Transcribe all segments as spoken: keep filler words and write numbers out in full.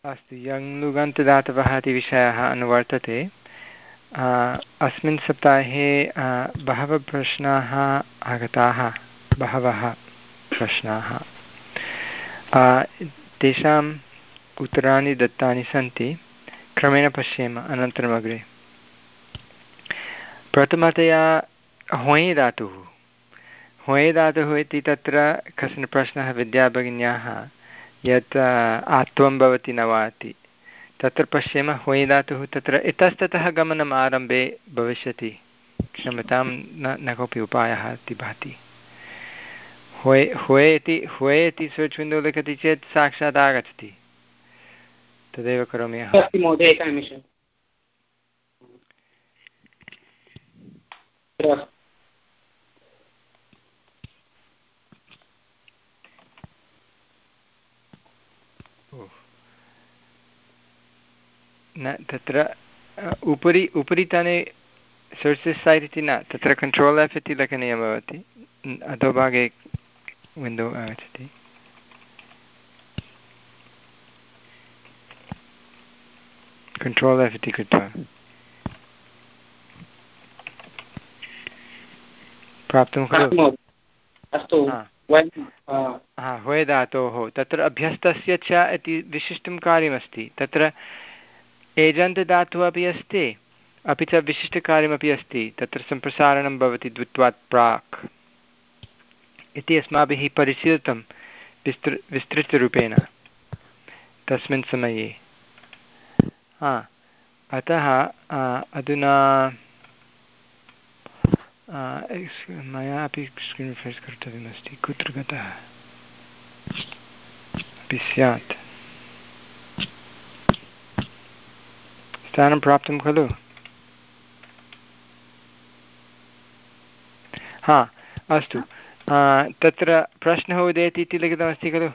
अस्तु यङ्लुगन्तदातवः इति विषयः अनुवर्तते। अस्मिन् सप्ताहे बहवः प्रश्नाः आगताः बहवः प्रश्नाः तेषाम् उत्तराणि दत्तानि सन्ति। क्रमेण पश्येम अनन्तरम् अग्रे। प्रथमतया होय् धातुः होय् धातुः इति तत्र कश्चन प्रश्नः विद्याभगिन्याः यत् आत्वं भवति न वा इति। तत्र पश्येम होय् धातुः तत्र इतस्ततः गमनम् आरम्भे भविष्यति। क्षम्यतां न न कोऽपि उपायः इति भाति। होय् होय् इति होय् इति सर्च् विण्डो लिखति चेत् साक्षात् आगच्छति। तदेव करोमि अहं। न तत्र उपरि उपरितने सोर्सेस् सैट् इति न तत्र कण्ट्रोल् एफ् इति लेखनीयं भवति। अधोभागे विण्डो आगच्छति। कण्ट्रोल् एफ् इति कृत्वा प्राप्तं खलु। अस्तु होय् धातोः तत्र अभ्यस्तस्य च इति विशिष्टं कार्यमस्ति। तत्र एजन्त् धातुः अपि अस्ति अपि च विशिष्टकार्यमपि अस्ति। तत्र सम्प्रसारणं भवति द्वित्वात् प्राक् इति अस्माभिः परिशीलितं विस्तृ विस्तृतरूपेण तस्मिन् समये। हा अतः अधुना मया अपि स्क्रीन् रिफ्रेश् कर्तव्यमस्ति। कुत्र गतः अपि स्यात्। स्थानं प्राप्तं खलु। हा अस्तु तत्र प्रश्नः उदेति इति लिखितमस्ति खलु।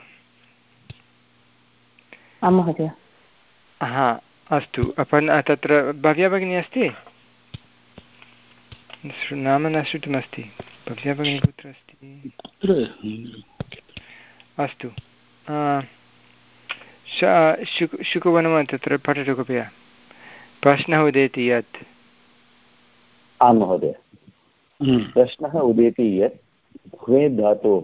आं महोदय। हा अस्तु अपर्ण तत्र भव्या भगिनी अस्ति। नाम न श्रुतमस्ति। भव्या भगिनी कुत्र अस्ति। अस्तु शुकवनं तत्र पठतु कृपया। प्रश्नः उदेति यत्। आं महोदय। प्रश्नः उदेति यत् ह्वे धातोः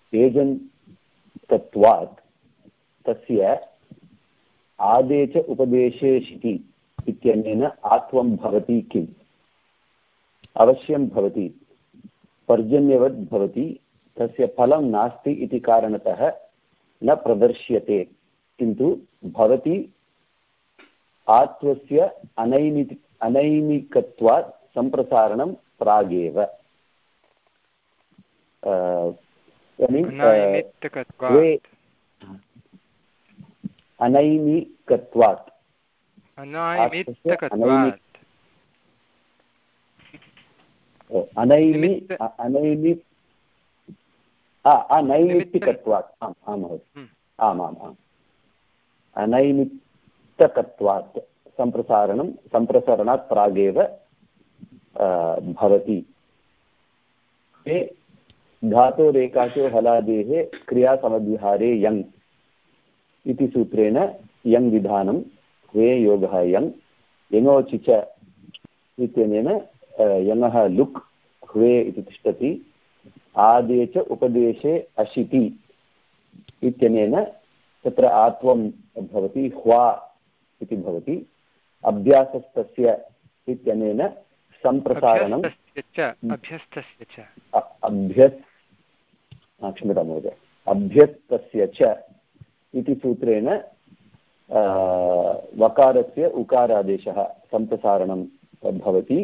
एजन्तत्वात् तस्य आदे च उपदेशे शिति इत्यनेन आत्वं भवति किम्? अवश्यं भवति, पर्जन्यवद् भवति, तस्य फलं नास्ति इति कारणतः न प्रदर्श्यते, किन्तु भवति आत्वस्य अनैमिक अनैमिकत्वात् सम्प्रसारणं प्रागेव। अनैमिकत्वात् अनैमि अनैमि अनैमित्तिकत्वात् आम् आम् महोदय आम् आम् आम् अनैमित्तकत्वात् सम्प्रसारणं सम्प्रसारणात् प्रागेव भवति। धातोरेकाचो हलादेः क्रियासमद्विहारे यङ् इति सूत्रेण यङ् विधानं ह्वे योगः यङ् यङोचि च इत्यनेन यङः लुक् ह्वे इति तिष्ठति। आदे च उपदेशे अशिति इत्यनेन तत्र आत्वं भवति ह्वा इति भवति। अभ्यासस्तस्य इत्यनेन सम्प्रसारणं अभ्यस्तस्य च अभ्यस् क्षम्यतां महोदय अभ्यस्तस्य च इति सूत्रेण वकारस्य उकारादेशः सम्प्रसारणं भवति।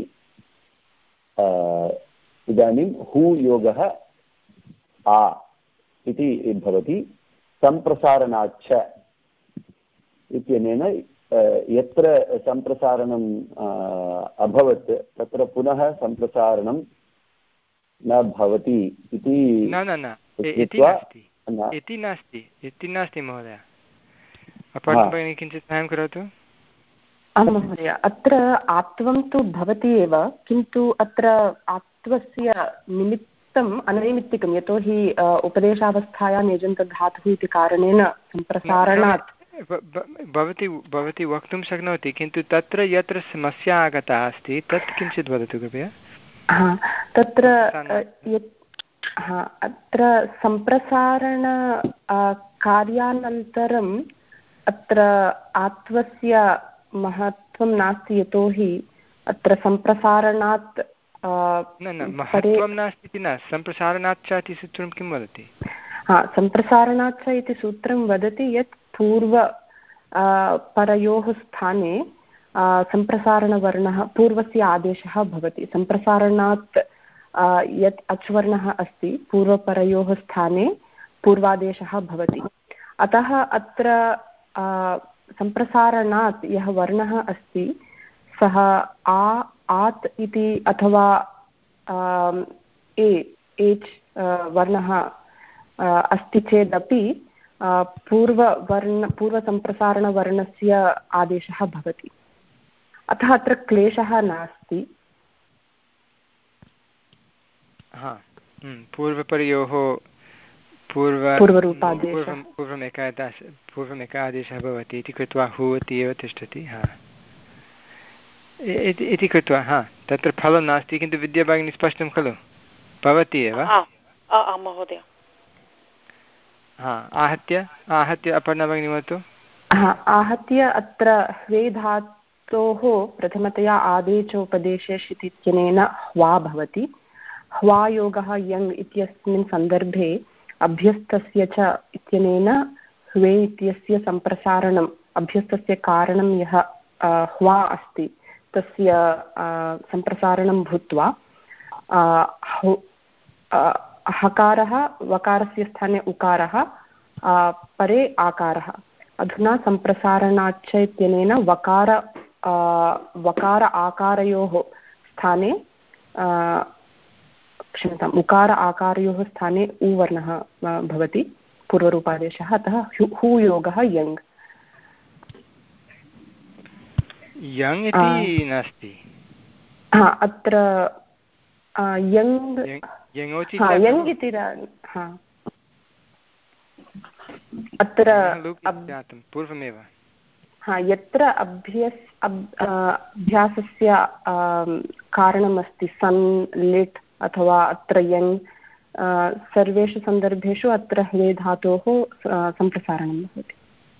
इदानीं हू योगः आ इति भवति। सम्प्रसारणाच्च इत्यनेन यत्र सम्प्रसारणम् अभवत् तत्र पुनः सम्प्रसारणं न भवति इति न न न इति नास्ति इति नास्ति इति नास्ति महोदय। अपठनं किञ्चित् सहायं करोतु। आं महोदय अत्र आत्वं तु भवति एव, किन्तु अत्र आत्वस्य निमित्तम् अनैमित्तिकं, यतोहि उपदेशावस्थायां यजन्तधातुः इति कारणेन सम्प्रसारणात् भवती भवती वक्तुं शक्नोति, किन्तु तत्र यत्र समस्या आगता अस्ति तत् किञ्चित् वदतु कृपया। तत्र अत्र सम्प्रसारण कार्यानन्तरम् अत्र आत्वस्य महत्त्वं नास्ति, यतोहि अत्र सम्प्रसारणात् न न महत्त्वं नास्ति इति न, सम्प्रसारणाच्च इति सूत्रं किं वदति? हा, सम्प्रसारणाच्च इति सूत्रं वदति यत् पूर्व परयोः स्थाने सम्प्रसारणवर्णः पूर्वस्य आदेशः भवति। सम्प्रसारणात् यत् अच्वर्णः अस्ति पूर्वपरयोः स्थाने पूर्वादेशः भवति। अतः अत्र सम्प्रसारणात् यः वर्णः अस्ति सः आ आत् इति अथवा ए एच् वर्णः अस्ति चेदपि पूर्ववर्ण पूर्वसम्प्रसारणवर्णस्य आदेशः भवति। अतः अत्र क्लेशः नास्ति। पूर्वपरयोः पूर्व पूर्वरूपादेशः पूर्वम् एकादश पूर्वम् एकादेशः भवति इति कृत्वा हु इति एव तिष्ठति। हा इति कृत्वा हा तत्र फलं नास्ति, किन्तु विद्याभगिनी स्पष्टं खलु भवति एव। महोदय हा आहत्य आहत्य अपर्णा भगिनी वदतु। आहत्य अत्र ह्वे धातोः प्रथमतया आदेशोपदेशे शित् इत्यनेन ह्वा भवति। ह्वायोगः यङ् इत्यस्मिन् सन्दर्भे अभ्यस्तस्य च इत्यनेन ह्वे इत्यस्य सम्प्रसारणम् अभ्यस्तस्य कारणं यः ह्वा अस्ति तस्य सम्प्रसारणं भूत्वा हकारः वकारस्य स्थाने उकारः परे आकारः। अधुना सम्प्रसारणाच्च इत्यनेन वकार वकार आकारयोः स्थाने क्षम्यताम् उकार आकारयोः स्थाने उ वर्णः भवति पूर्वरूपादेशः। अतः हु योगः यङ् यङ् इति नास्ति। हा अत्र यङ् यङ् इति अत्र पूर्वमेव हा यत्र अभ्यस् अभ्यासस्य कारणमस्ति सन् लिट् अथवा अत्र यङ् सर्वेषु सन्दर्भेषु अत्र ह्वे धातोः सम्प्रसारणं भवति।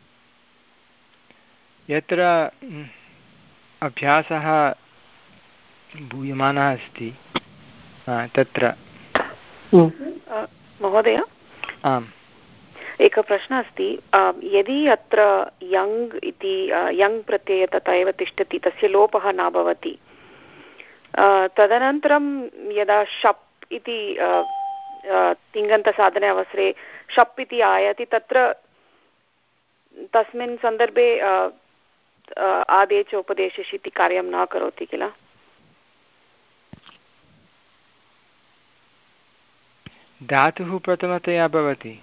यत्र अभ्यासः भूयमानः अस्ति तत्र महोदय आम् एकः प्रश्नः अस्ति। यदि अत्र यङ् इति यङ् प्रत्ययः तथा एव तिष्ठति, तस्य लोपः न भवति, तदनन्तरं यदा शप् इति तिङन्तसाधने अवसरे शप् इति आयाति, तत्र तस्मिन् सन्दर्भे आदेश उपदेशः इति कार्यं न करोति किल? धातुः प्रथमतया भवति,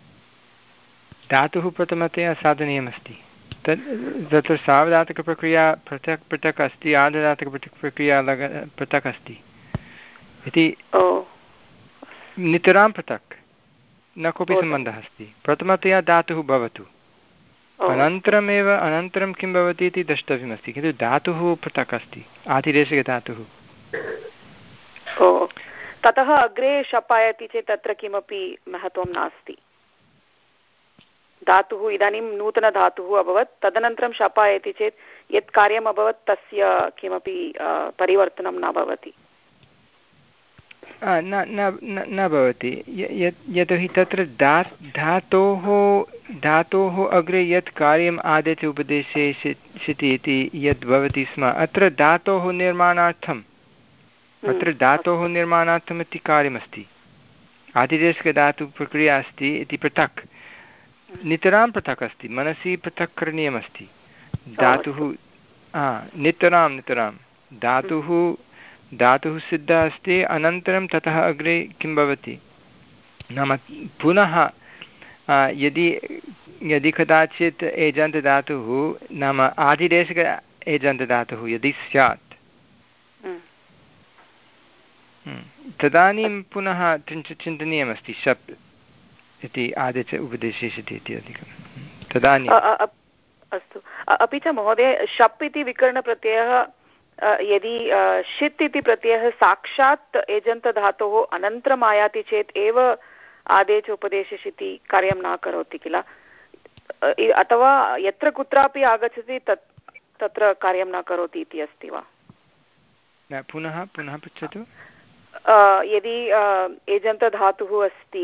धातुः प्रथमतया साधनीयमस्ति। तत् तत्र सावधातकप्रक्रिया पृथक् पृथक् अस्ति, आर्धधातुकप्रक्रिया पृथक् अस्ति इति नितरां पृथक् न कोऽपि सम्बन्धः अस्ति। प्रथमतया धातुः भवतु, अनन्तरमेव अनन्तरं किं भवति इति द्रष्टव्यमस्ति, किन्तु धातुः पृथक् अस्ति, आतिदेशिकधातुः। ततः अग्रे शप् आयाति चेत् तत्र किमपि महत्त्वं नास्ति। धातुः इदानीं नूतनधातुः अभवत्, तदनन्तरं शप् आयाति चेत् यत् कार्यम् अभवत् तस्य किमपि परिवर्तनं न भवति। न न भवति, यतोहि तत्र धा धातोः धातोः अग्रे यत् कार्यम् आदेश उपदेशे शिति इति यद् भवति स्म, अत्र धातोः निर्माणार्थम् अत्र धातोः निर्माणार्थम् इति कार्यमस्ति। आदिदेशिकधातुप्रक्रिया अस्ति इति पृथक्, नितरां पृथक् अस्ति, मनसि पृथक् करणीयमस्ति। धातुः नितरां नितरां धातुः धातुः सिद्धः अस्ति, अनन्तरं ततः अग्रे किं भवति नाम पुनः यदि यदि कदाचित् एजन्तधातुः नाम आदिदेशिक एजन्तधातुः यदि स्यात् तदानीं पुनः किञ्चित् चिन्तनीयमस्ति शप् इति आदेश उपदेशे इति अधिकम्। तदानीम् अस्तु। अपि च महोदय शप् इति विकरणप्रत्ययः यदि षित् इति प्रत्ययः साक्षात् एजन्तधातोः अनन्तरम् आयाति चेत् एव आदेश उपदेशः इति कार्यं न करोति किल, अथवा यत्र कुत्रापि आगच्छति तत् तत्र कार्यं न करोति इति अस्ति वा? पुनः पुनः पृच्छतु। यदि एजन्तधातुः अस्ति,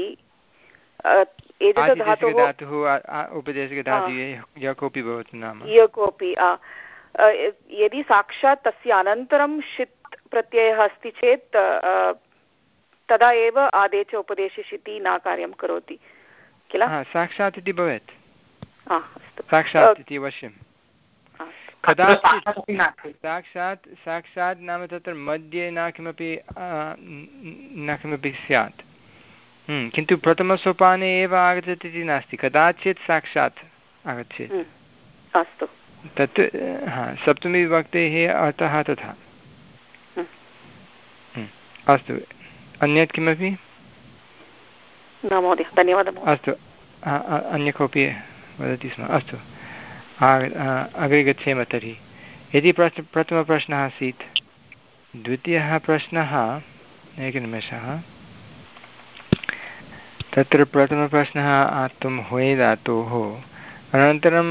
एजन्तधातुः उपदेशकधातुः यः कोऽपि भवतु नाम यः कोऽपि यदि साक्षात् तस्य अनन्तरं षित् प्रत्ययः अस्ति चेत् तदा एव आदेश उपदेशः इति न कार्यं करोति किल। साक्षात् इति भवेत्, अस्तु साक्षात् इति अवश्यं। कदाचित् साक्षात् साक्षात् नाम तत्र मध्ये न किमपि न किमपि स्यात्, किन्तु प्रथमसोपाने एव आगच्छति इति नास्ति, कदाचित् साक्षात् आगच्छेत्। अस्तु, तत् हा सप्तमीविभक्तेः अर्थः तथा। अस्तु, अन्यत् किमपि? न महोदय, धन्यवादः। अस्तु, अन्य कोऽपि वदति स्म? अस्तु, अग्रे गच्छेम तर्हि। यदि प्रश्न प्रथमप्रश्नः आसीत्, द्वितीयः प्रश्नः, एकनिमेषः, तत्र प्रथमप्रश्नः आत्वं होय् धातोः अनन्तरं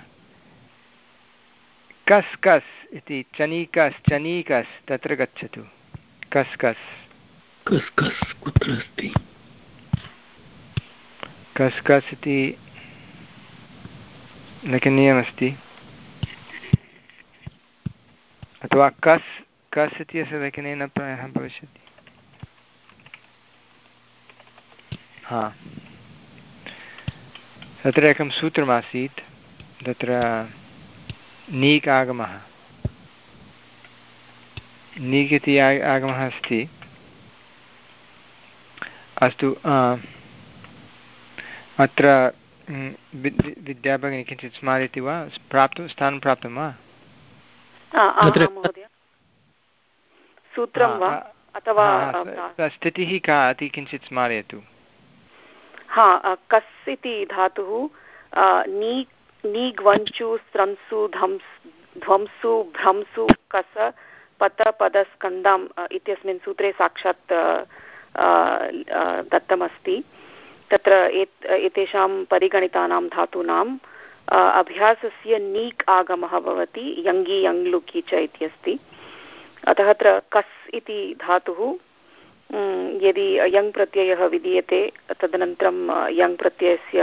कस् कस् इति चनीकस् चनीकस् तत्र गच्छतु। कस् कस् कस् कस् कुत्र अस्ति? कस् कस् इति लेखनीयमस्ति, अथवा कस् कस् इत्यस्य लेखनेन प्रायः भविष्यति। हा, तत्र एकं सूत्रमासीत्, तत्र नीक् आगमः, नीक् इति आगमः अस्ति। अस्तु, अत्र विद्याभगिनी किञ्चित् स्मारयति वा? प्राप्तुं स्थानं प्राप्तं वा? सूत्रं वा अथवा स्थितिः का इति किञ्चित् स्मारयतु। हा, कस् इति धातुः नी नीग्वञ्चु स्रंसु धंस् ध्वंसु भ्रंसु कस पत पदस्कन्दाम् इत्यस्मिन् सूत्रे साक्षात् दत्तमस्ति। तत्र एतेषां परिगणितानां धातूनाम् अभ्यासस्य नीक् आगमः भवति, यङ्गि यङ्लुकि च इति अस्ति। अतः अत्र कस् इति धातुः यदि यङ् प्रत्ययः विधीयते तदनन्तरं यङ् प्रत्ययस्य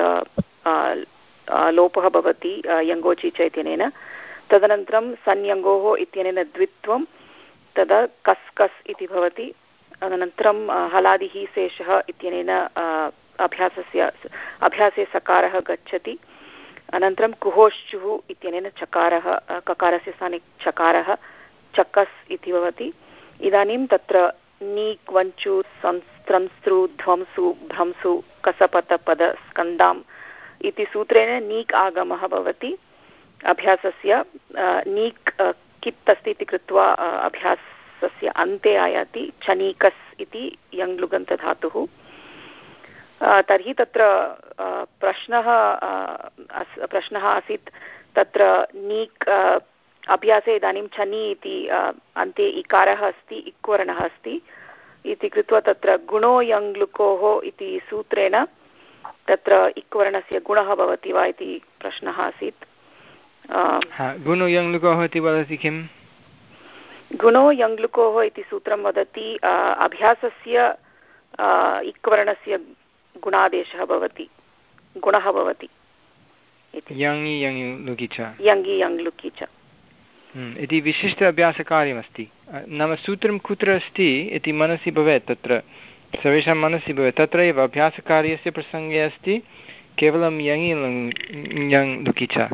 लोपः भवति यङ्गोचि च इत्यनेन, तदनन्तरं संयङ्गोः इत्यनेन द्वित्वं, तदा कस् कस् इति भवति। अनन्तरं हलादिः शेषः इत्यनेन अभ्यासस्य अभ्यासे सकारः गच्छति। अनन्तरं कुहोश्चुः इत्यनेन चकारः, ककारस्य स्थाने चकारः चकस् इति भवति। इदानीं तत्र नीक् वञ्चु संस्त्रंसृ ध्वंसु भ्रंसु कसपतपद स्कन्दाम् इति सूत्रेण नीक् आगमः भवति। अभ्यासस्य नीक् कित् अस्ति इति कृत्वा अभ्यासस्य अन्ते आयाति चनीकस् इति यङ्लुगन्तधातुः। तर्हि तत्र प्रश्नः प्रश्नः आसीत्, तत्र नीक् अभ्यासे इदानीं चनी इति अन्ते इकारः अस्ति, इक्वर्णः अस्ति इति कृत्वा तत्र गुणो यङ्लुकोः इति सूत्रेण तत्र इक्वर्णस्य गुणः भवति वा इति प्रश्नः आसीत्। गुणो यङ्लुकोः इति वदति किम्? गुणो यङ्लुकोः इति सूत्रं वदति अभ्यासस्य इक्वर्णस्य गुणादेशः भवति, गुणः भवति यङि यङ्लुकि च यङि यङ्लुकि च इति विशिष्ट अभ्यासकार्यमस्ति। नाम सूत्रं कुत्र अस्ति इति मनसि भवेत्, तत्र सर्वेषां मनसि भवेत्, तत्रैव अभ्यासकार्यस्य प्रसङ्गे अस्ति केवलं यङि यङ्लुकि च।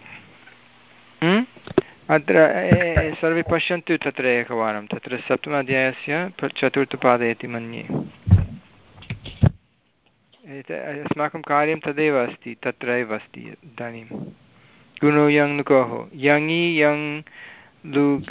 अत्र सर्वे पश्यन्तु तत्र एकवारं, तत्र सप्तमाध्यायस्य चतुर्थपादे इति मन्ये अस्माकं कार्यं तदेव अस्ति, तत्रैव अस्ति इदानीं। गुणो यङ्लुकोः, यङि यङ् लुक्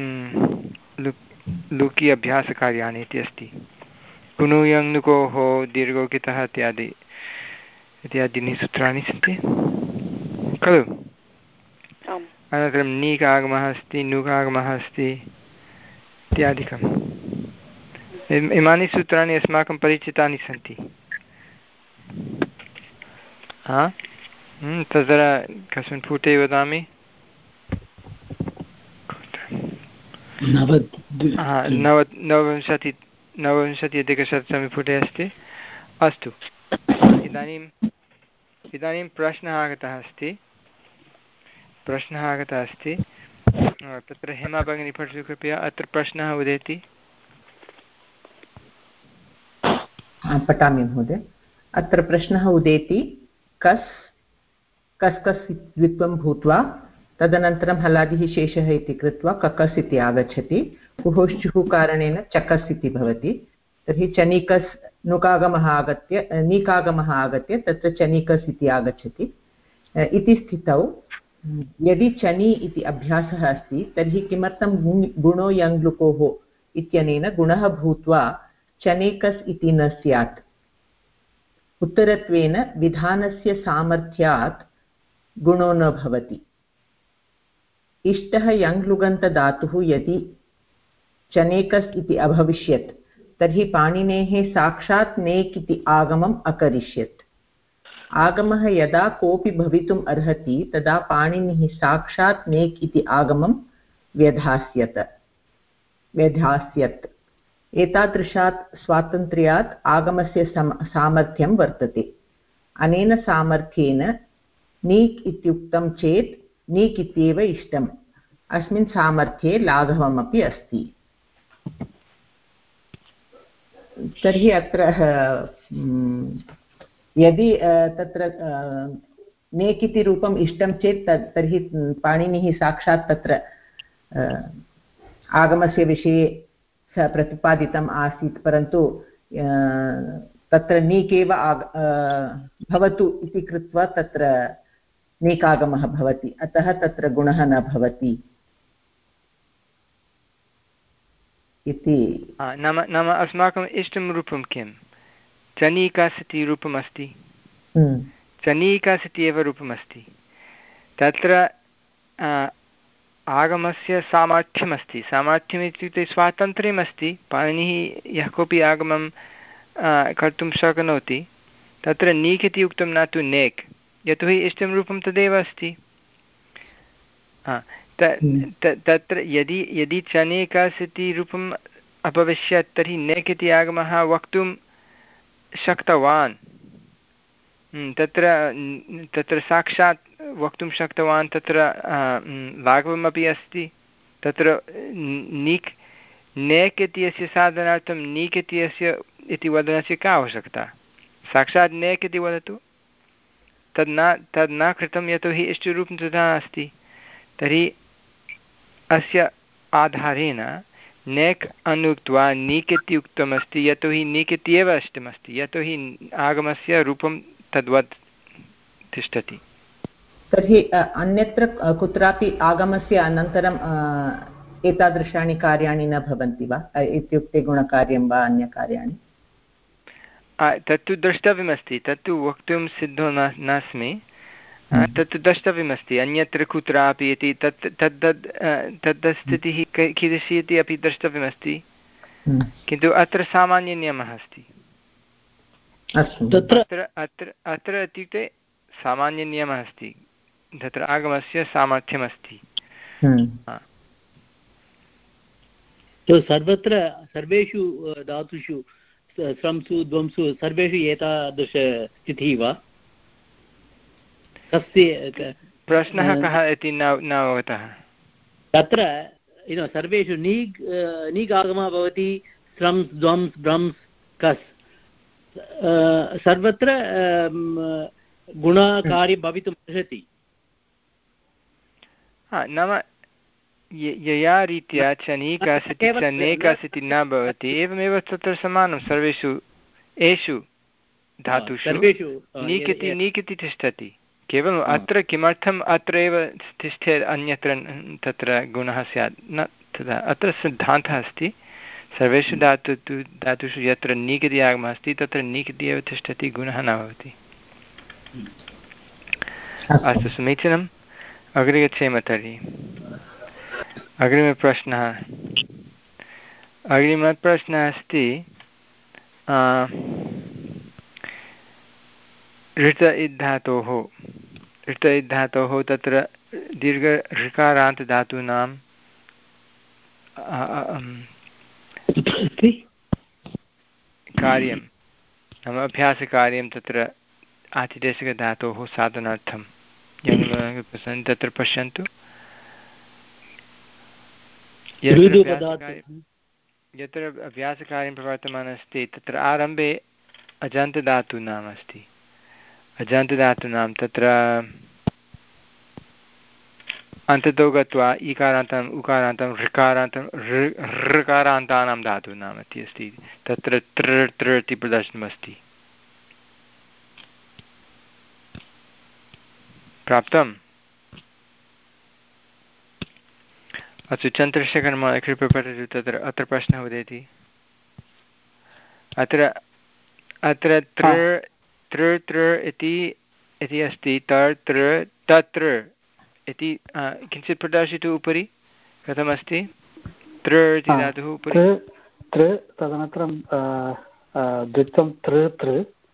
लुकि अभ्यासकार्याणि इति अस्ति। गुणो यङ्लुकोः दीर्घोकितः इत्यादि इत्यादीनि सूत्राणि सन्ति। खलु। अनन्तरं नीक् आगमः अस्ति, नुक् आगमः अस्ति इत्यादिकम्। इमानि सूत्राणि अस्माकं परिचितानि सन्ति। हा तत्र कस्मिन् पुटे वदामि? नव नवविंशति नवविंशति अधिकशततमे पुटे अस्ति। अस्तु, इदानीम् इदानीं प्रश्नः आगतः अस्ति प्रश्नः आगतः अस्ति तत्र हेमा भगिनी पठतु कृपया। अत्र प्रश्नः उदेति। पठामि महोदय। अत्र प्रश्नः उदेति कस् कस् कस् द्वित्वं भूत्वा तदनन्तरं हलादिः शेषः इति कृत्वा ककस् इति आगच्छति। कुहोश्चुः कारणेन चकस् इति भवति। तर्हि चनिकस् नुकागमः आगत्य नीकागमः आगत्य तत्र चनिकस् इति आगच्छति। इति स्थितौ यदि चनि इति अभ्यासः अस्ति तर्हि किमर्थं गुणो यङ्लुकोः इत्यनेन गुणः भूत्वा चनेकस् इति न स्यात्? उत्तरत्वेन विधानस्य सामर्थ्यात् गुणो न भवति। इष्टः यङ्लुगन्तधातुः यदि चनेकस् इति अभविष्यत् तर्हि पाणिनेः साक्षात् नेक् इति आगमम् अकरिष्यत्। आगमः यदा कोऽपि भवितुम् अर्हति तदा पाणिनिः साक्षात् नेक् इति आगमं व्यधास्यत व्यधास्यत्। एतादृशात् स्वातन्त्र्यात् आगमस्य सामर्थ्यं वर्तते। अनेन सामर्थ्येन नीक् इत्युक्तं चेत् नीक् इत्येव इष्टम्। अस्मिन् सामर्थ्ये लाघवमपि अस्ति। तर्हि अत्र यदि तत्र नेक् इति रूपम् इष्टं चेत् तर्हि पाणिनिः साक्षात् तत्र आगमस्य विषये स प्रतिपादितम् आसीत्, परन्तु तत्र नीक् एव आग भवतु इति कृत्वा तत्र नीकागमः भवति। अतः तत्र गुणः न भवति इति। नाम नाम अस्माकम् इष्टं रूपं किं? चनीकास् इति रूपम् अस्ति। चनीकास् इति एव रूपम् अस्ति। तत्र आगमस्य सामर्थ्यमस्ति। सामर्थ्यम् इत्युक्ते स्वातन्त्र्यमस्ति। पाणिनिः यः कोऽपि आगमं कर्तुं शक्नोति। तत्र नीक् इति उक्तं न तु नेक्, यतोहि इष्टं रूपं तदेव अस्ति। तत्र यदि यदि चनेकास् इति रूपम् अभविष्यत् तर्हि नेक् इति आगमः वक्तुं शक्तवान्। तत्र तत्र साक्षात् वक्तुं शक्तवान्। तत्र लाघवमपि अस्ति। तत्र नीक् नेक् इत्यस्य साधनार्थं नीक् इत्यस्य इति वदनस्य का आवश्यकता? साक्षात् नेक् इति वदतु। तद् न तद् न कृतं, यतोहि इष्टरूपं तथा अस्ति। तर्हि अस्य आधारेण नेक् अनुक्त्वा नीक् इति उक्तमस्ति, यतोहि नीक् इत्येव इष्टमस्ति, यतोहि आगमस्य रूपं तद्वत् तिष्ठति। तर्हि अन्यत्र कुत्रापि आगमस्य अनन्तरं एतादृशानि कार्याणि न भवन्ति वा? इत्युक्ते गुणकार्यं वा अन्यकार्याणि? तत्तु द्रष्टव्यमस्ति। तत्तु वक्तुं सिद्धो न नास्मि। तत्तु द्रष्टव्यमस्ति अन्यत्र कुत्रापि इति। तत् तद् तद्स्थितिः कीदृशी इति अपि द्रष्टव्यमस्ति। किन्तु अत्र सामान्यनियमः अस्ति। अत्र अत्र अत्र इत्युक्ते सामान्यनियमः अस्ति। तत्र आगमस्य सामर्थ्यमस्ति। सर्वत्र सर्वेषु धातुषु स्रंसु द्वंसु सर्वेषु एतादृशस्थितिः वा? कस्य प्रश्नः कः इति न न अवगतः। तत्र यु सर्वेषु नीग् नीग् आगमः भवति। स्रंस् द्वंस् भ्रंस् कस् सर्वत्र गुणकार्यं भवितुम् अर्हति। नाम यया रीत्या चनीकास् इति चनेकास् इति न भवति, एवमेव तत्र समानं सर्वेषु एषु धातुषु नीक् इति नीक् इति तिष्ठति। केवलम् अत्र किमर्थम् अत्र एव तिष्ठेत्, अन्यत्र तत्र गुणः स्यात् न तथा। अत्र सिद्धान्तः अस्ति सर्वेषु धातु धातुषु यत्र नीक् इति आगमः अस्ति तत्र नीक् इति एव तिष्ठति, गुणः न भवति। अस्तु समीचीनम् अग्रे गच्छेम तर्हि अग्रिमप्रश्नः अग्रिमप्रश्नः अस्ति ऋत इद्धातोः ऋत इद्धातोः तत्र दीर्घ ऋकारान्तधातूनां कार्यं नाम अभ्यासकार्यं तत्र आतिदेशिकधातोः साधनार्थं तत्र पश्यन्तु यत्र अभ्यासकार्यं प्रवर्तमानमस्ति तत्र आरम्भे अजन्तधातूनाम् अस्ति अजन्तधातूनां तत्र अन्ततो गत्वा ईकारान्तम् उकारान्तं ऋकारान्तं ऋकारान्तानां धातूनाम् इति अस्ति तत्र तृ तृ इति प्रदर्शनमस्ति प्राप्तम् अस्तु चन्द्रशेखरमहोदय कृपया पठतु तत्र अत्र प्रश्नः उदेति अत्र अत्र तृ तृ तृ इति इति अस्ति तर् तृ तत्र इति किञ्चित् प्रदर्शयतु उपरि कथमस्ति तृ इति धातुः उपरि तृ तदनन्तरं द्वित्वं तृ तृ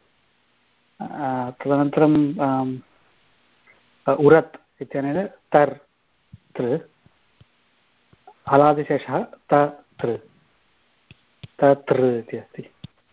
तदनन्तरं उरत् इत्यनेन तर् तृ हलादिशेषः तृ तृ इति अस्ति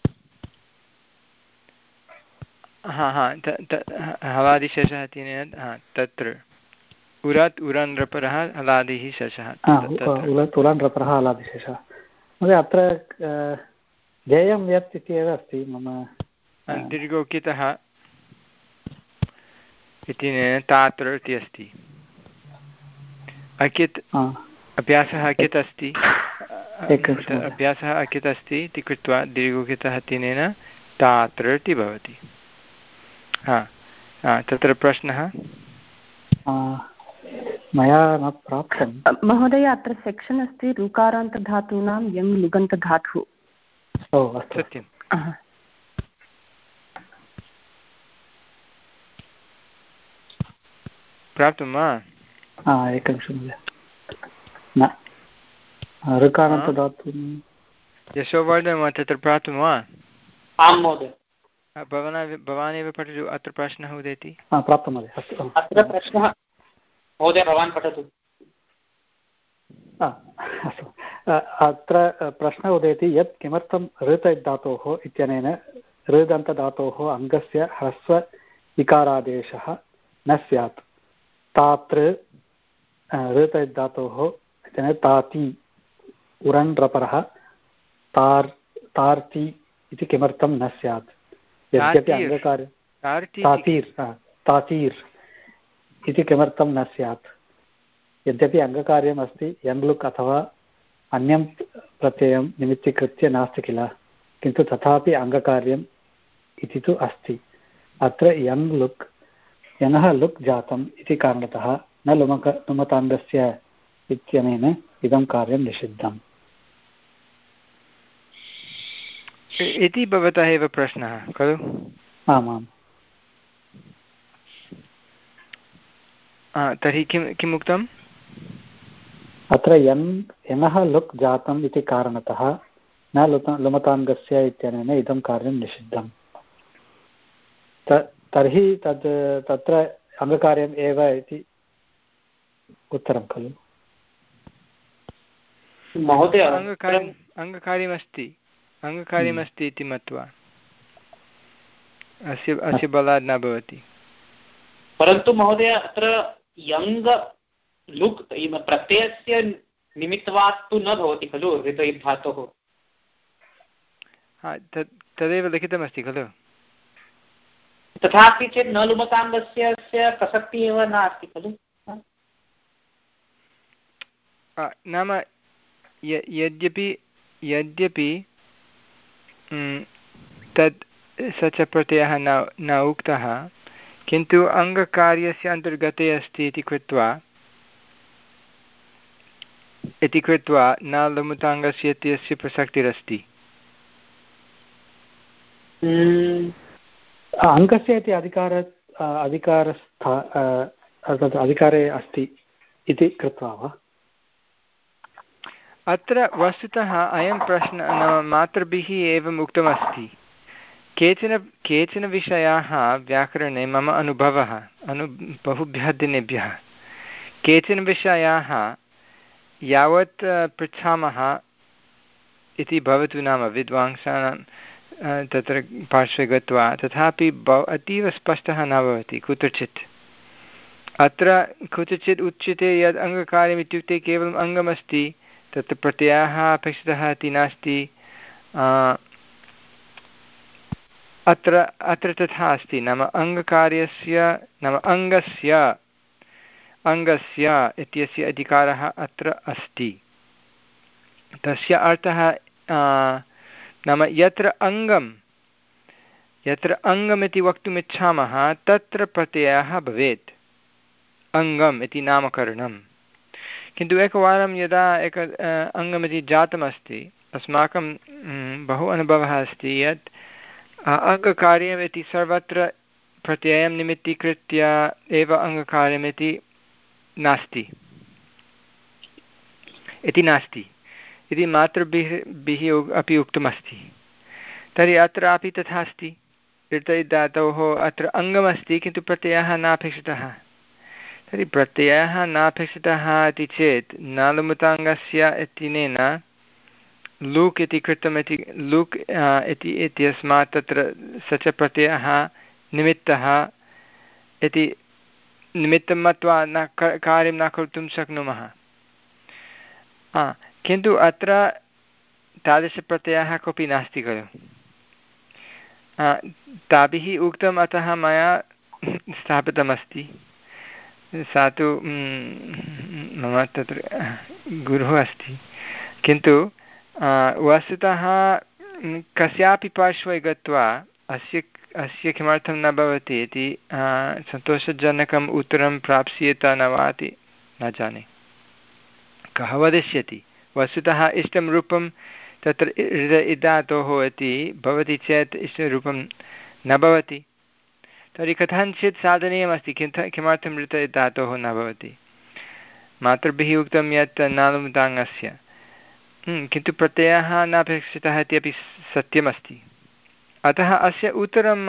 हा हा हलादिशेषः इत्यनेन तत्र उरत् उरन्रपरः हलादिः शेषः उरत् उरन्रपरः हलादिशेषः महोदय अत्र ध्येयं यत् इति एव अस्ति मम दीर्घोकितः इत्यनेन तात्र इति अस्ति अकित् अभ्यासः अकित् अस्ति अभ्यासः अकित् अस्ति इति कृत्वा दीर्घोकितः इत्यनेन तात्र इति भवति हा तत्र प्रश्नः मया न प्राप्तं महोदय अत्र सेक्षन् अस्ति ऋकारान्तधातूनां यं लुगन्तधातुः ओ अस्तु सत्यं प्राप्तं वा एकनिमिषं न ऋकारान्तधातून् यशोवर्धन वा तत्र प्राप्तं वा आं महोदय भवान् भवानेव पठतु अत्र प्रश्नः उदेति प्राप्तं महोदय अस्तु अत्र प्रश्नः महोदय भवान् पठतु अस्तु अत्र प्रश्नः उदेति यत् किमर्थं ऋत धातोः इत्यनेन ऋदन्तधातोः अङ्गस्य ह्रस्व इकारादेशः न स्यात् तात्र ऋत धातोः इत्यनेन ताति उरण्रपरः तार् तार्ति इति किमर्थं न स्यात् यद्यपि अङ्गकार्य तातीर् तातीर् इति किमर्थं न स्यात् यद्यपि अङ्गकार्यम् अस्ति यङ् लुक् अथवा अन्यं प्रत्ययं निमित्तीकृत्य नास्ति किल किन्तु तथापि अङ्गकार्यम् इति तु अस्ति अत्र यङ् लुक् यङः लुक् जातम् इति कारणतः न लुमक लुमताङ्गस्य इत्यनेन इदं कार्यं निषिद्धम् इति भवतः एव प्रश्नः खलु आमाम् तर्हि किं किम् उक्तम् अत्र यन् यङः लुक् जातम् इति कारणतः न लुत लुमताङ्गस्य इत्यनेन इदं कार्यं निषिद्धम् तर्हि तद् तत्र अङ्गकार्यम् एव इति उत्तरं खलु महोदय अङ्गकार्यम् अङ्गकार्यमस्ति अङ्गकार्यमस्ति इति मत्वा अस्य अस्य बलात् न भवति परन्तु महोदय अत्र यङ् लुक् प्रत्ययस्य निमित्तवात् तु न भवति खलु ऋत धातोः हा तत् तदेव लिखितमस्ति खलु तथापि चेत् न लुमताङ्गस्य प्रसक्तिः एव नास्ति खलु नाम यद्यपि यद्यपि तत् स च प्रत्ययः न न उक्तः किन्तु अङ्गकार्यस्य अन्तर्गते अस्ति इति कृत्वा इति कृत्वा न लुमताङ्गस्य इत्यस्य प्रसक्तिरस्ति अङ्गस्य इति अधिकार अधिकारस्था तत् अधिकारे अस्ति इति कृत्वा वा? अत्र वस्तुतः अयं प्रश्नः नाम मातृभिः एवम् उक्तमस्ति। केचन केचन विषयाः व्याकरणे मम अनुभवः अनु बहुभ्यः दिनेभ्यः केचन विषयाः यावत् पृच्छामः इति भवतु नाम विद्वांसानां तत्र पार्श्वे गत्वा तथापि बहु अतीव स्पष्टः न भवति कुत्रचित्। अत्र कुत्रचित् उच्यते यद् अङ्गकार्यम् इत्युक्ते केवलम् अङ्गमस्ति, तत्र प्रत्ययः अपेक्षितः इति नास्ति। अत्र अत्र तथा अस्ति, नाम अङ्गकार्यस्य नाम अङ्गस्य अङ्गस्य इत्यस्य अधिकारः अत्र अस्ति। तस्य अर्थः नाम यत्र अङ्गं यत्र अङ्गमिति वक्तुमिच्छामः तत्र प्रत्ययः भवेत्, अङ्गम् इति नामकरणं। किन्तु एकवारं यदा एक अङ्गमिति जातमस्ति, अस्माकं बहु अनुभवः अस्ति यत् अङ्गकार्यमिति सर्वत्र प्रत्ययं निमित्तीकृत्य एव अङ्गकार्यमिति नास्ति इति नास्ति इति मातृभिः बिः अपि उक्तमस्ति। तर्हि अत्रापि तथा अस्ति। ऋतै धातोः अत्र अङ्गमस्ति किन्तु प्रत्ययः नापेक्षितः। तर्हि प्रत्ययः नापेक्षितः इति चेत् नालुमुताङ्गस्य इत्यनेन लूक् इति कृतम् इति लूक् इति इत्यस्मात् तत्र स च प्रत्ययः निमित्तः इति निमित्तं मत्वा न कार्यं न कर्तुं शक्नुमः। किन्तु अत्र तादृशप्रत्ययः कोऽपि नास्ति खलु। ताभिः उक्तम्, अतः मया स्थापितमस्ति। सा तु मम तत्र गुरुः अस्ति, किन्तु वस्तुतः कस्यापि पार्श्वे गत्वा अस्य अस्य किमर्थं न भवति इति सन्तोषजनकम् उत्तरं प्राप्स्येत न वा इति न जाने, कः वदिष्यति। वस्तुतः इष्टं रूपं तत्र इदातोः इति भवति चेत् इष्टरूपं न भवति। तर्हि कथञ्चित् साधनीयमस्ति, किन्तु किमर्थं ऋत धातोः न भवति। मातृभिः उक्तं यत् नालुमुताङ्गस्य, किन्तु प्रत्ययः नापेक्षितः इत्यपि सत्यमस्ति। अतः अस्य उत्तरम्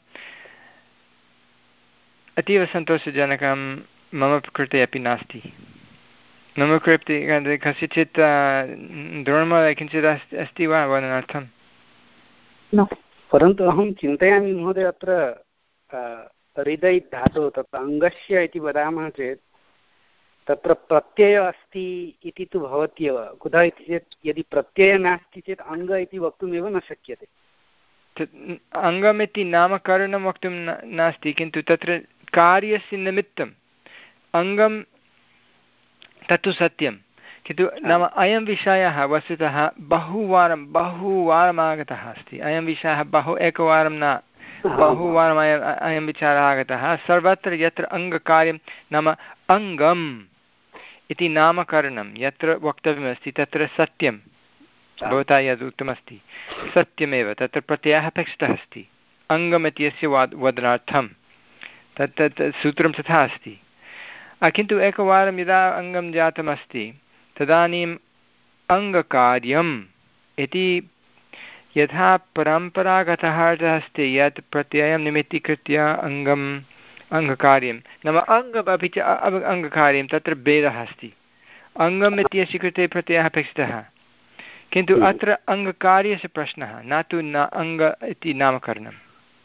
अतीव सन्तोषजनकं मम कृते अपि नास्ति। मम कृते कस्यचित् द्रोणमहोदय किञ्चित् अस्ति अस्ति वा वदनार्थं? परन्तु अहं चिन्तयामि महोदय, अत्र हृदय धातुः तत्र अङ्गस्य इति वदामः चेत् तत्र प्रत्ययः अस्ति इति तु भवत्येव। कुतः इति चेत् यदि प्रत्ययः नास्ति चेत् अङ्ग इति वक्तुमेव न शक्यते। अङ्गमिति नामकरणं वक्तुं नास्ति, किन्तु तत्र कार्यस्य निमित्तम् अङ्गं तत्तु सत्यं, किन्तु नाम अयं विषयः वस्तुतः बहुवारं बहुवारम् आगतः अस्ति। अयं विषयः बहु एकवारं न बहुवारम् अयम् अयं विचारः आगतः। सर्वत्र यत्र अङ्गकार्यं नाम अङ्गम् इति नामकरणं यत्र वक्तव्यमस्ति तत्र सत्यं, भवता यद् उक्तमस्ति सत्यमेव, तत्र प्रत्ययः अपेक्षितः अस्ति अङ्गम् इत्यस्य वाद् वदनार्थं। तत् तत् सूत्रं तथा अस्ति। किन्तु एकवारं यदा अङ्गं जातमस्ति तदानीम् अङ्गकार्यम् इति यथा परम्परागतः अर्थः अस्ति यत् प्रत्ययं निमित्तीकृत्य अङ्गम् अङ्गकार्यं नाम अङ्गम् अपि च अङ्गकार्यं, तत्र भेदः अस्ति। अङ्गम् इत्यस्य कृते प्रत्ययः अपेक्षितः, किन्तु अत्र अङ्गकार्यस्य प्रश्नः, न तु न अङ्ग इति नामकरणम्।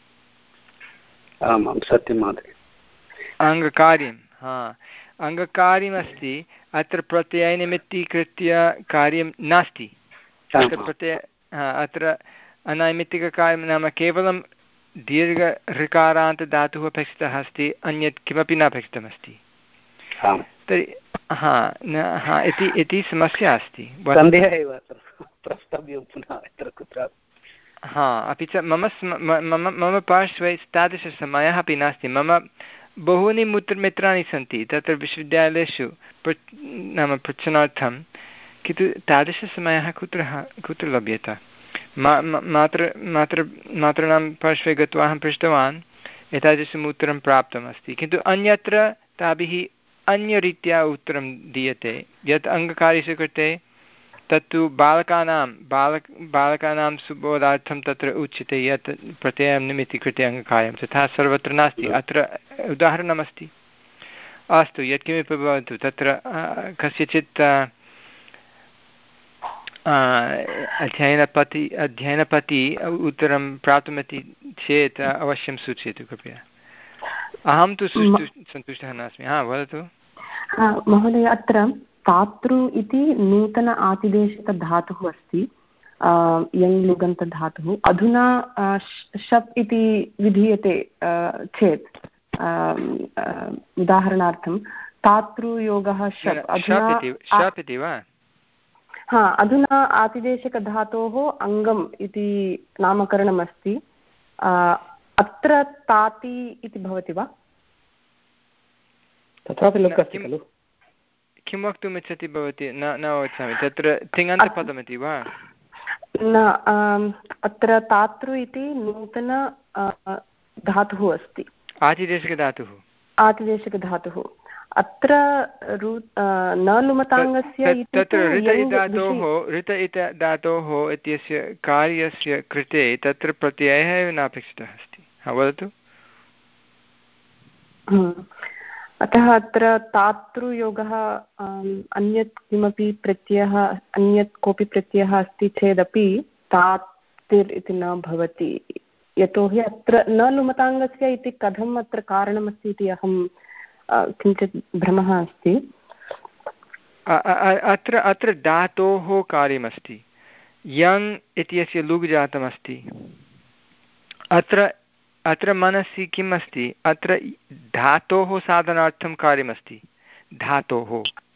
आमां सत्यं महोदय, अङ्गकार्यं हा अङ्गकार्यमस्ति। अत्र प्रत्ययनिमित्तीकृत्य कार्यं नास्ति। अत्र प्रत्यय अत्र अनैमित्तिककार्यं नाम केवलं दीर्घ ऋकारान्तधातुः अपेक्षितः अस्ति, अन्यत् किमपि न अपेक्षितमस्ति। तर्हि हा न हा इति इति समस्या अस्ति। हा अपि च मम मम मम पार्श्वे तादृशसमयः अपि नास्ति। मम बहूनि मित्र मित्राणि सन्ति तत्र विश्वविद्यालयेषु नाम पृच्छनार्थं, किन्तु तादृशसमयः कुत्र कुत्र लभ्यते। मा मातृ मातृ मातॄणां पार्श्वे गत्वा अहं पृष्टवान्, एतादृशम् उत्तरं प्राप्तमस्ति। किन्तु अन्यत्र ताभिः अन्यरीत्या उत्तरं दीयते यत् अङ्गकार्यस्य कृते तत्तु बालकानां बालक बालकानां सुबोधार्थं तत्र उच्यते यत् प्रत्ययं निमित्तीकृत्य अङ्गकार्यं तथा सर्वत्र नास्ति। अत्र उदाहरणमस्ति। अस्तु यत्किमपि भवतु तत्र कस्यचित् अध्ययनपति अध्ययनपति उत्तरं प्राप्तमिति चेत् अवश्यं सूचयतु कृपया। अहं तु सन्तुष्टः नास्मि। हा वदतु महोदय। अत्र तातृ इति नूतन आतिदेशिकधातुः अस्ति, यङ् लुगन्तधातुः। अधुना शप् इति विधीयते चेत् उदाहरणार्थं तातृयोगः शप् इति वा? हा, अधुना आतिदेशिकधातोः अङ्गम् इति नामकरणमस्ति। अत्र ताति इति भवति वा? तत्रापि लुक् अस्ति खलु। किं वक्तुम् इच्छति भवती? न न अवगच्छामि। तत्र तिङन्तपदमिति वा? न, अत्र तातृ इति नूतन धातुः अस्ति, आतिदेशिकधातुः। आतिदेशिकधातुः अत्र न लुमताङ्गस्य तत्र ऋत धातोः ऋत इत धातोः इत्यस्य कार्यस्य कृते तत्र प्रत्ययः एव नापेक्षितः अस्ति। वदतु। अतः अत्र तातृयोगः अन्यत् किमपि प्रत्ययः अन्यत् कोऽपि प्रत्ययः अस्ति चेदपि तातिर् इति न भवति, यतोहि अत्र न लुमताङ्गस्य इति कथम् अत्र कारणमस्ति इति अहं किञ्चित् भ्रमः अस्ति। अत्र अत्र धातोः कार्यमस्ति। यङ् इत्यस्य लुग् जातमस्ति। अत्र अत्र मनसि किम् अस्ति? अत्र धातोः साधनार्थं कार्यमस्ति। धातोः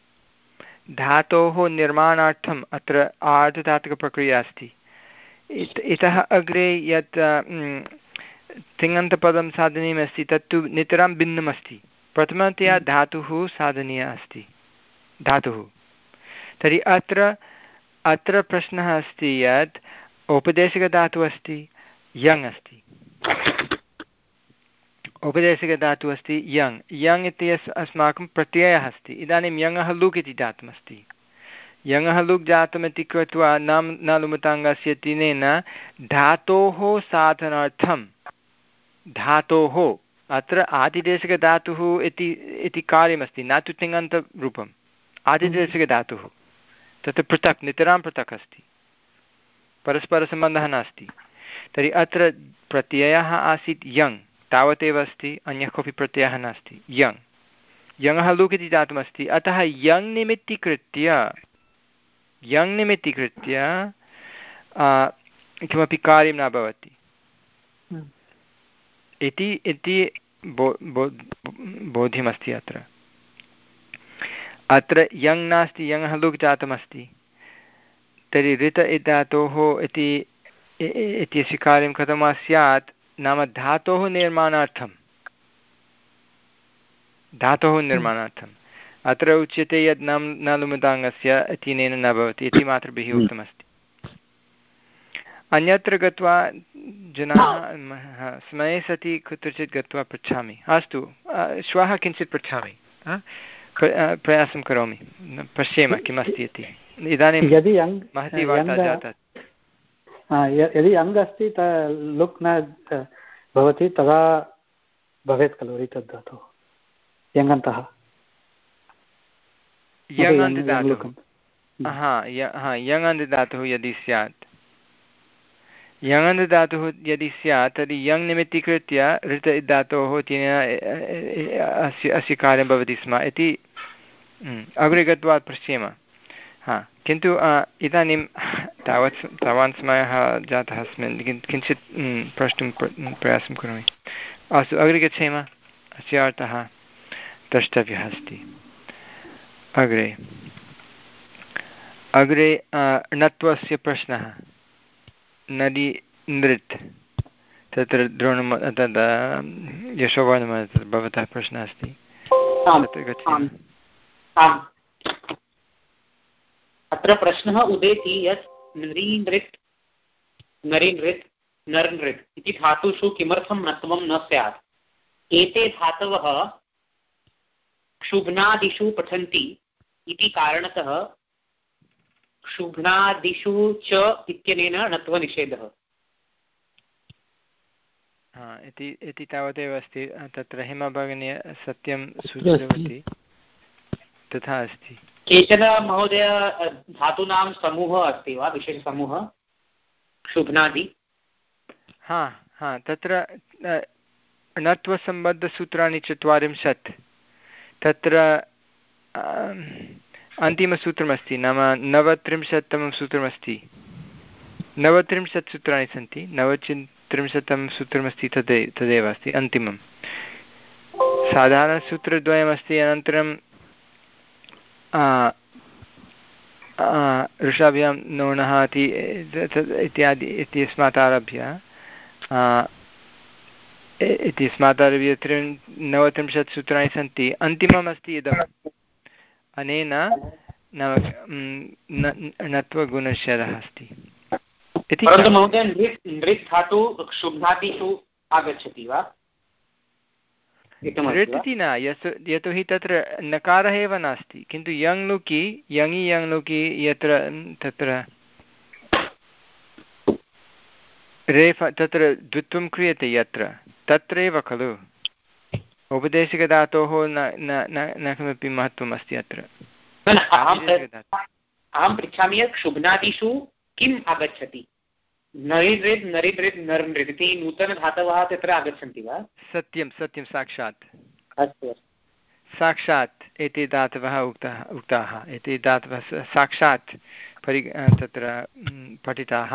धातोः निर्माणार्थम् अत्र आर्धधातुकप्रक्रिया अस्ति। इतः अग्रे यत् तिङन्तपदं साधनीयमस्ति तत्तु नितरां भिन्नमस्ति। प्रथमतया धातुः साधनीया अस्ति, धातुः। तर्हि अत्र अत्र प्रश्नः अस्ति यत् औपदेशिकधातुः अस्ति, यङ् अस्ति। औपदेशिकधातुः अस्ति यङ्। यङ् इति अस्माकं प्रत्ययः अस्ति। इदानीं यङः लुक् इति जातमस्ति। यङः लुक् जातमिति कृत्वा नाम न लुमताङ्गस्य तिनेन धातोः साधनार्थं धातोः अत्र आतिदेशिकधातुः इति इति कार्यमस्ति, न तु तिङन्तरूपम्। आतिदेशिकधातुः तत्र पृथक्, नितरां पृथक् अस्ति, परस्परसम्बन्धः नास्ति। तर्हि अत्र प्रत्ययः आसीत् यङ्, तावदेव अस्ति, अन्यः कोऽपि प्रत्ययः नास्ति। यङ् यङः लुक् इति जातमस्ति। अतः यङ् निमित्तीकृत्य यङ् निमित्तीकृत्य किमपि कार्यं न भवति इति इति बो बो बोध्यमस्ति अत्र। अत्र यङ् नास्ति, यङः लुक् जातमस्ति। तर्हि ऋत धातोः इति इत्यस्य कार्यं कथं वा स्यात्? नाम धातोः निर्माणार्थं धातोः निर्माणार्थम्। अत्र उच्यते यत् न न लुमताङ्गस्य तिनेन न भवति इति मातृभिः उक्तमस्ति। अन्यत्र गत्वा जनाः समये सति कुत्रचित् गत्वा पृच्छामि। अस्तु, श्वः किञ्चित् पृच्छामि, प्रयासं करोमि, पश्येम किमस्ति इति। इदानीं यदि महती वार्ता जाता। यदि अङ्ग अस्ति लुक् न भवति तदा भवेत् खलु ऋतधातुः यङन्तः। यङन्तधातुः हा यङन्तधातुः यदि स्यात् यङन्तधातुः यदि स्यात् तर्हि यङ् निमित्तीकृत्य ऋत धातोः तेन अस्य अस्य कार्यं भवति स्म इति अग्रे गत्वा पश्येम। हा, किन्तु इदानीं तावत् तावान् समयः जातः अस्मिन् किञ्चित् प्रष्टुं प्रयासं करोमि। अस्तु, अग्रे गच्छेम। अस्य अर्थः द्रष्टव्यः अस्ति। अग्रे अग्रे णत्वस्य प्रश्नः। नदि नृत् तत्र द्रोणं तद् यशोवर्णं भवतः प्रश्नः अस्ति। तत्र गच्छेम। अत्र प्रश्नः उदेति यत् नृ-नृत् नरि-नृत् नर्-नृत् इति धातुषु किमर्थं णत्वं न स्यात् एते धातवः क्षुभ्नादिषु पठन्ति इति कारणतः क्षुभ्नादिषु च इत्यनेन णत्वनिषेधः। हा इति इति तावदेव अस्ति। तत्र हेमभगिनी सत्यं सूचितवती तथा अस्ति। केचन महोदय धातूनां समूहः अस्ति वा, विशेषसमूहः क्षुभ्नादि? हा हा तत्र णत्वसम्बद्धसूत्राणि चत्वारिंशत्। तत्र अन्तिमसूत्रमस्ति, नाम नवत्रिंशत्तमं सूत्रमस्ति। नवत्रिंशत् सूत्राणि सन्ति, नवत्रिंशत्तमं सूत्रमस्ति, तदे तदेव अस्ति अन्तिमं। साधारणसूत्रद्वयमस्ति, अनन्तरं ऋषाभ्यां नोणः इत्यादि इत्यस्मात् आरभ्य इत्यस्मात् आरभ्य त्रिं नवत्रिंशत् सूत्राणि सन्ति। अन्तिमम् अस्ति इदम्, अनेन णत्वगुणनिषेधः अस्ति इति। परन्तु महोदय नृत् धातु क्षुभ्नादिषु आगच्छति वा? नृत् इति न, यतोहि तत्र नकारः एव नास्ति, किन्तु यङ् लुकि यङि यङ् लुकि यत्र तत्र रेफ तत्र द्वित्वं क्रियते यत्र तत्रैव खलु औपदेशिकधातोः न न किमपि महत्त्वम् अस्ति अत्र। अहं पृच्छामि यत् क्षुभ्नादिषु किम् आगच्छति? नरिदृत् नरिदृत् नर्नृत् इति नूतनधातवः तत्र आगच्छन्ति वा? सत्यं सत्यं, साक्षात्। अस्तु साक्षात् एते धातवः उक्ताः उक्ताः एते धातवः साक्षात् परि तत्र पठिताः।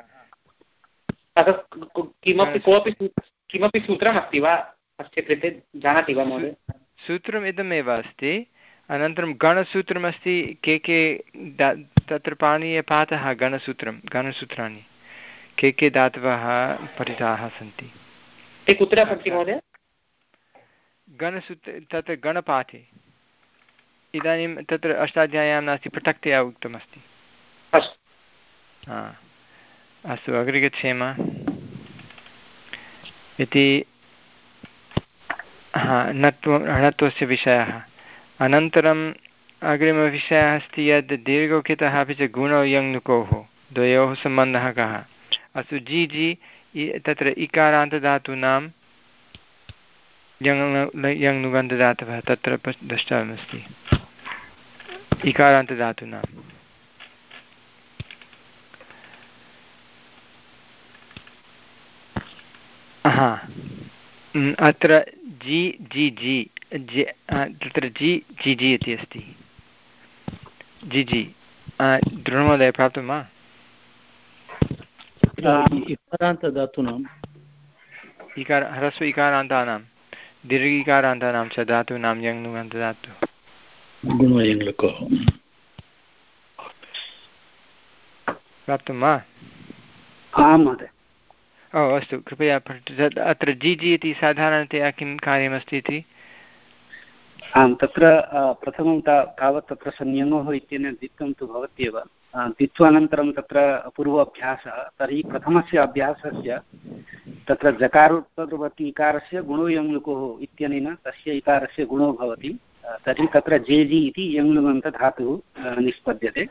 किमपि कोऽपि किमपि सूत्रमस्ति वा अस्य कृते, जानाति वा महोदय? सूत्रम् इदमेव अस्ति, अनन्तरं गणसूत्रमस्ति। के के तत्र पाणिनीयपाठः गणसूत्रं गणसूत्राणि के के धातवः पठिताः सन्ति। ते कुत्र सन्ति महोदय? गणसूत्र तत्र गणपाठे इदानीं तत्र अष्टाध्याय्यां नास्ति, पृथक्तया उक्तमस्ति। हा अस्तु, अग्रे गच्छेम इति। हा णत्वं णत्वस्य विषयः। अनन्तरम् अग्रिमविषयः अस्ति यद् दीर्घोकितः अपि च गुणो यङ्नुकोः द्वयोः सम्बन्धः कः। अस्तु, जि जि तत्र इकारान्तधातूनां यङ् यङ्नुगन्तधातवः तत्र द्रष्टव्यमस्ति। इकारान्तधातूनां हा अत्र जि जि जि जि तत्र जि जि जि इति अस्ति। जि जि दृढमहोदय प्राप्तं वा? इकारान्तधातूनाम् इकार ह्रस्व इकारान्तानां दीर्घ इकारान्तानां च धातूनां यङ्नुगन्तधातु गुणो यङ्लुकोः प्राप्तं वा? आं महोदय। ओ अस्तु, कृपया पठतु। अत्र जि जि इति साधारणतया किं कार्यमस्ति इति? आं तत्र प्रथमं तावत् तत्र संयमः इत्यनेन द्वित्वं तु भवत्येव। द्वित्वानन्तरं तत्र पूर्वाभ्यासः। तर्हि प्रथमस्य अभ्यासस्य तत्र जकारोत्तरवर्ति इकारस्य गुणो यङ्लुकोः इत्यनेन तस्य इकारस्य गुणो भवति। तर्हि तत्र जे जि इति यङ्लुगन्तधातुः निष्पद्यते।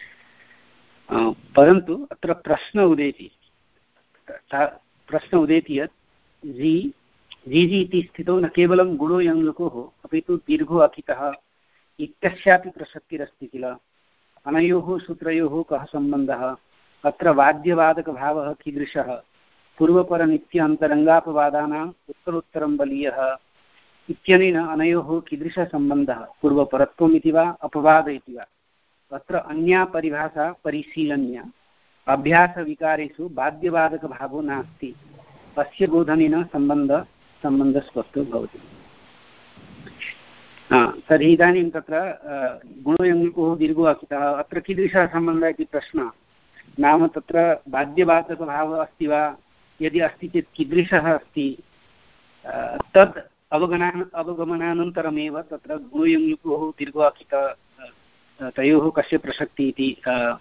परन्तु अत्र प्रश्न उदेति प्रश्न उदेति यत् जि जि जि इति स्थितौ न केवलं गुणो यङ्लुकोः अपि तु दीर्घो अकितः इत्यस्यापि प्रसक्तिरस्ति किल। अनयोः सूत्रयोः कः सम्बन्धः? अत्र वाद्यवादकभावः कीदृशः? पूर्वपरनित्यान्तरङ्गापवादानाम् उत्तरोत्तरं बलीयः इत्यनेन अनयोः कीदृशः सम्बन्धः? पूर्वपरत्वम् इति वा अपवाद इति वा? अत्र अन्या परिभाषा परिशीलनीया। अभ्यासविकारेषु बाध्यवादकभावो नास्ति। अस्य बोधनेन सम्बन्ध सम्बन्धस्पष्टो भवति। तर्हि इदानीं तत्र गुणो यङ्लुकोः दीर्घो अकितः अत्र कीदृशः सम्बन्धः इति प्रश्नः। नाम तत्र बाध्यवादकभावः अस्ति वा? यदि अस्ति चेत् कीदृशः अस्ति? तद् अवगमना अवगमनानन्तरमेव तत्र गुणो यङ्लुकोः दीर्घो अकितः तयोः कस्य प्रसक्तिः इति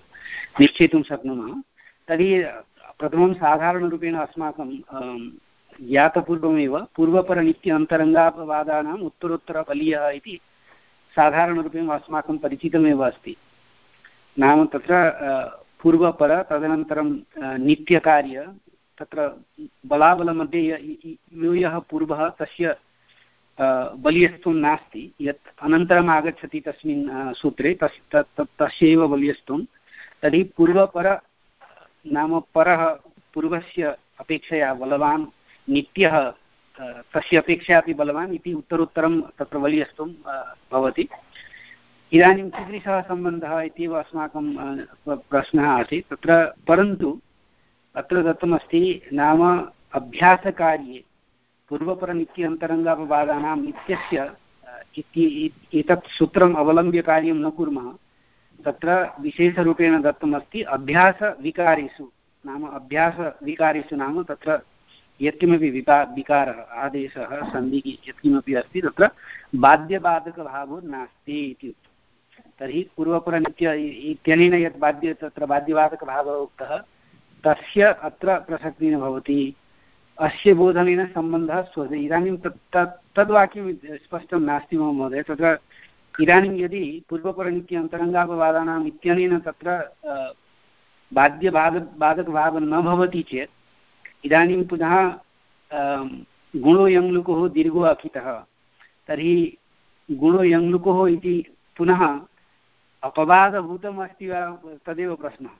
निश्चेतुं शक्नुमः। तर्हि प्रथमं साधारणरूपेण अस्माकं ज्ञातपूर्वमेव पूर्वपरनित्य अन्तरङ्गापवादानाम् उत्तरोत्तरबलीयः इति साधारणरूपेण अस्माकं परिचितमेव अस्ति। नाम तत्र पूर्वपर तदनन्तरं नित्यकार्य तत्र बलाबलमध्ये यो यः पूर्वः तस्य बलियत्वं नास्ति, यत् अनन्तरम् आगच्छति तस्मिन् सूत्रे तस् तस्यैव बलियत्वं। तर्हि पूर्वपर नाम परः पूर्वस्य अपेक्षया बलवान्, नित्यः तस्य अपेक्षया अपि बलवान् इति उत्तरोत्तरं तत्र बलियत्वं भवति। इदानीं कीदृशः सम्बन्धः इत्येव अस्माकं प्रश्नः आसीत् तत्र, परन्तु अत्र दत्तमस्ति नाम अभ्यासकार्ये पूर्वपरनित्य अन्तरङ्गापवादानां नित्यस्य एतत् सूत्रम् अवलम्ब्य कार्यं न कुर्मः। तत्र विशेषरूपेण दत्तमस्ति अभ्यासविकारेषु, नाम अभ्यासविकारेषु नाम तत्र यत्किमपि विका विकारः आदेशः सन्धिः यत्किमपि अस्ति तत्र बाध्यबाधकभावो नास्ति इति। तर्हि पूर्वपरनित्य इत्यनेन यत् बाध्य तत्र बाध्यबाधकभावः उक्तः तस्य अत्र प्रसक्तिः न भवति। अस्य बोधनेन सम्बन्धः स्वस्य। इदानीं तत् तद्वाक्यं स्पष्टं नास्ति मम महोदय। तत्र इदानीं यदि पूर्वपरनित्य अन्तरङ्गापवादानाम् इत्यनेन तत्र बाध्यबाध बाधकभावः न भवति चेत् इदानीं पुनः गुणो यङ्लुकोः दीर्घो अकितः, तर्हि गुणो यङ्लुकोः इति पुनः अपवादभूतम् अस्ति वा तदेव प्रश्नः।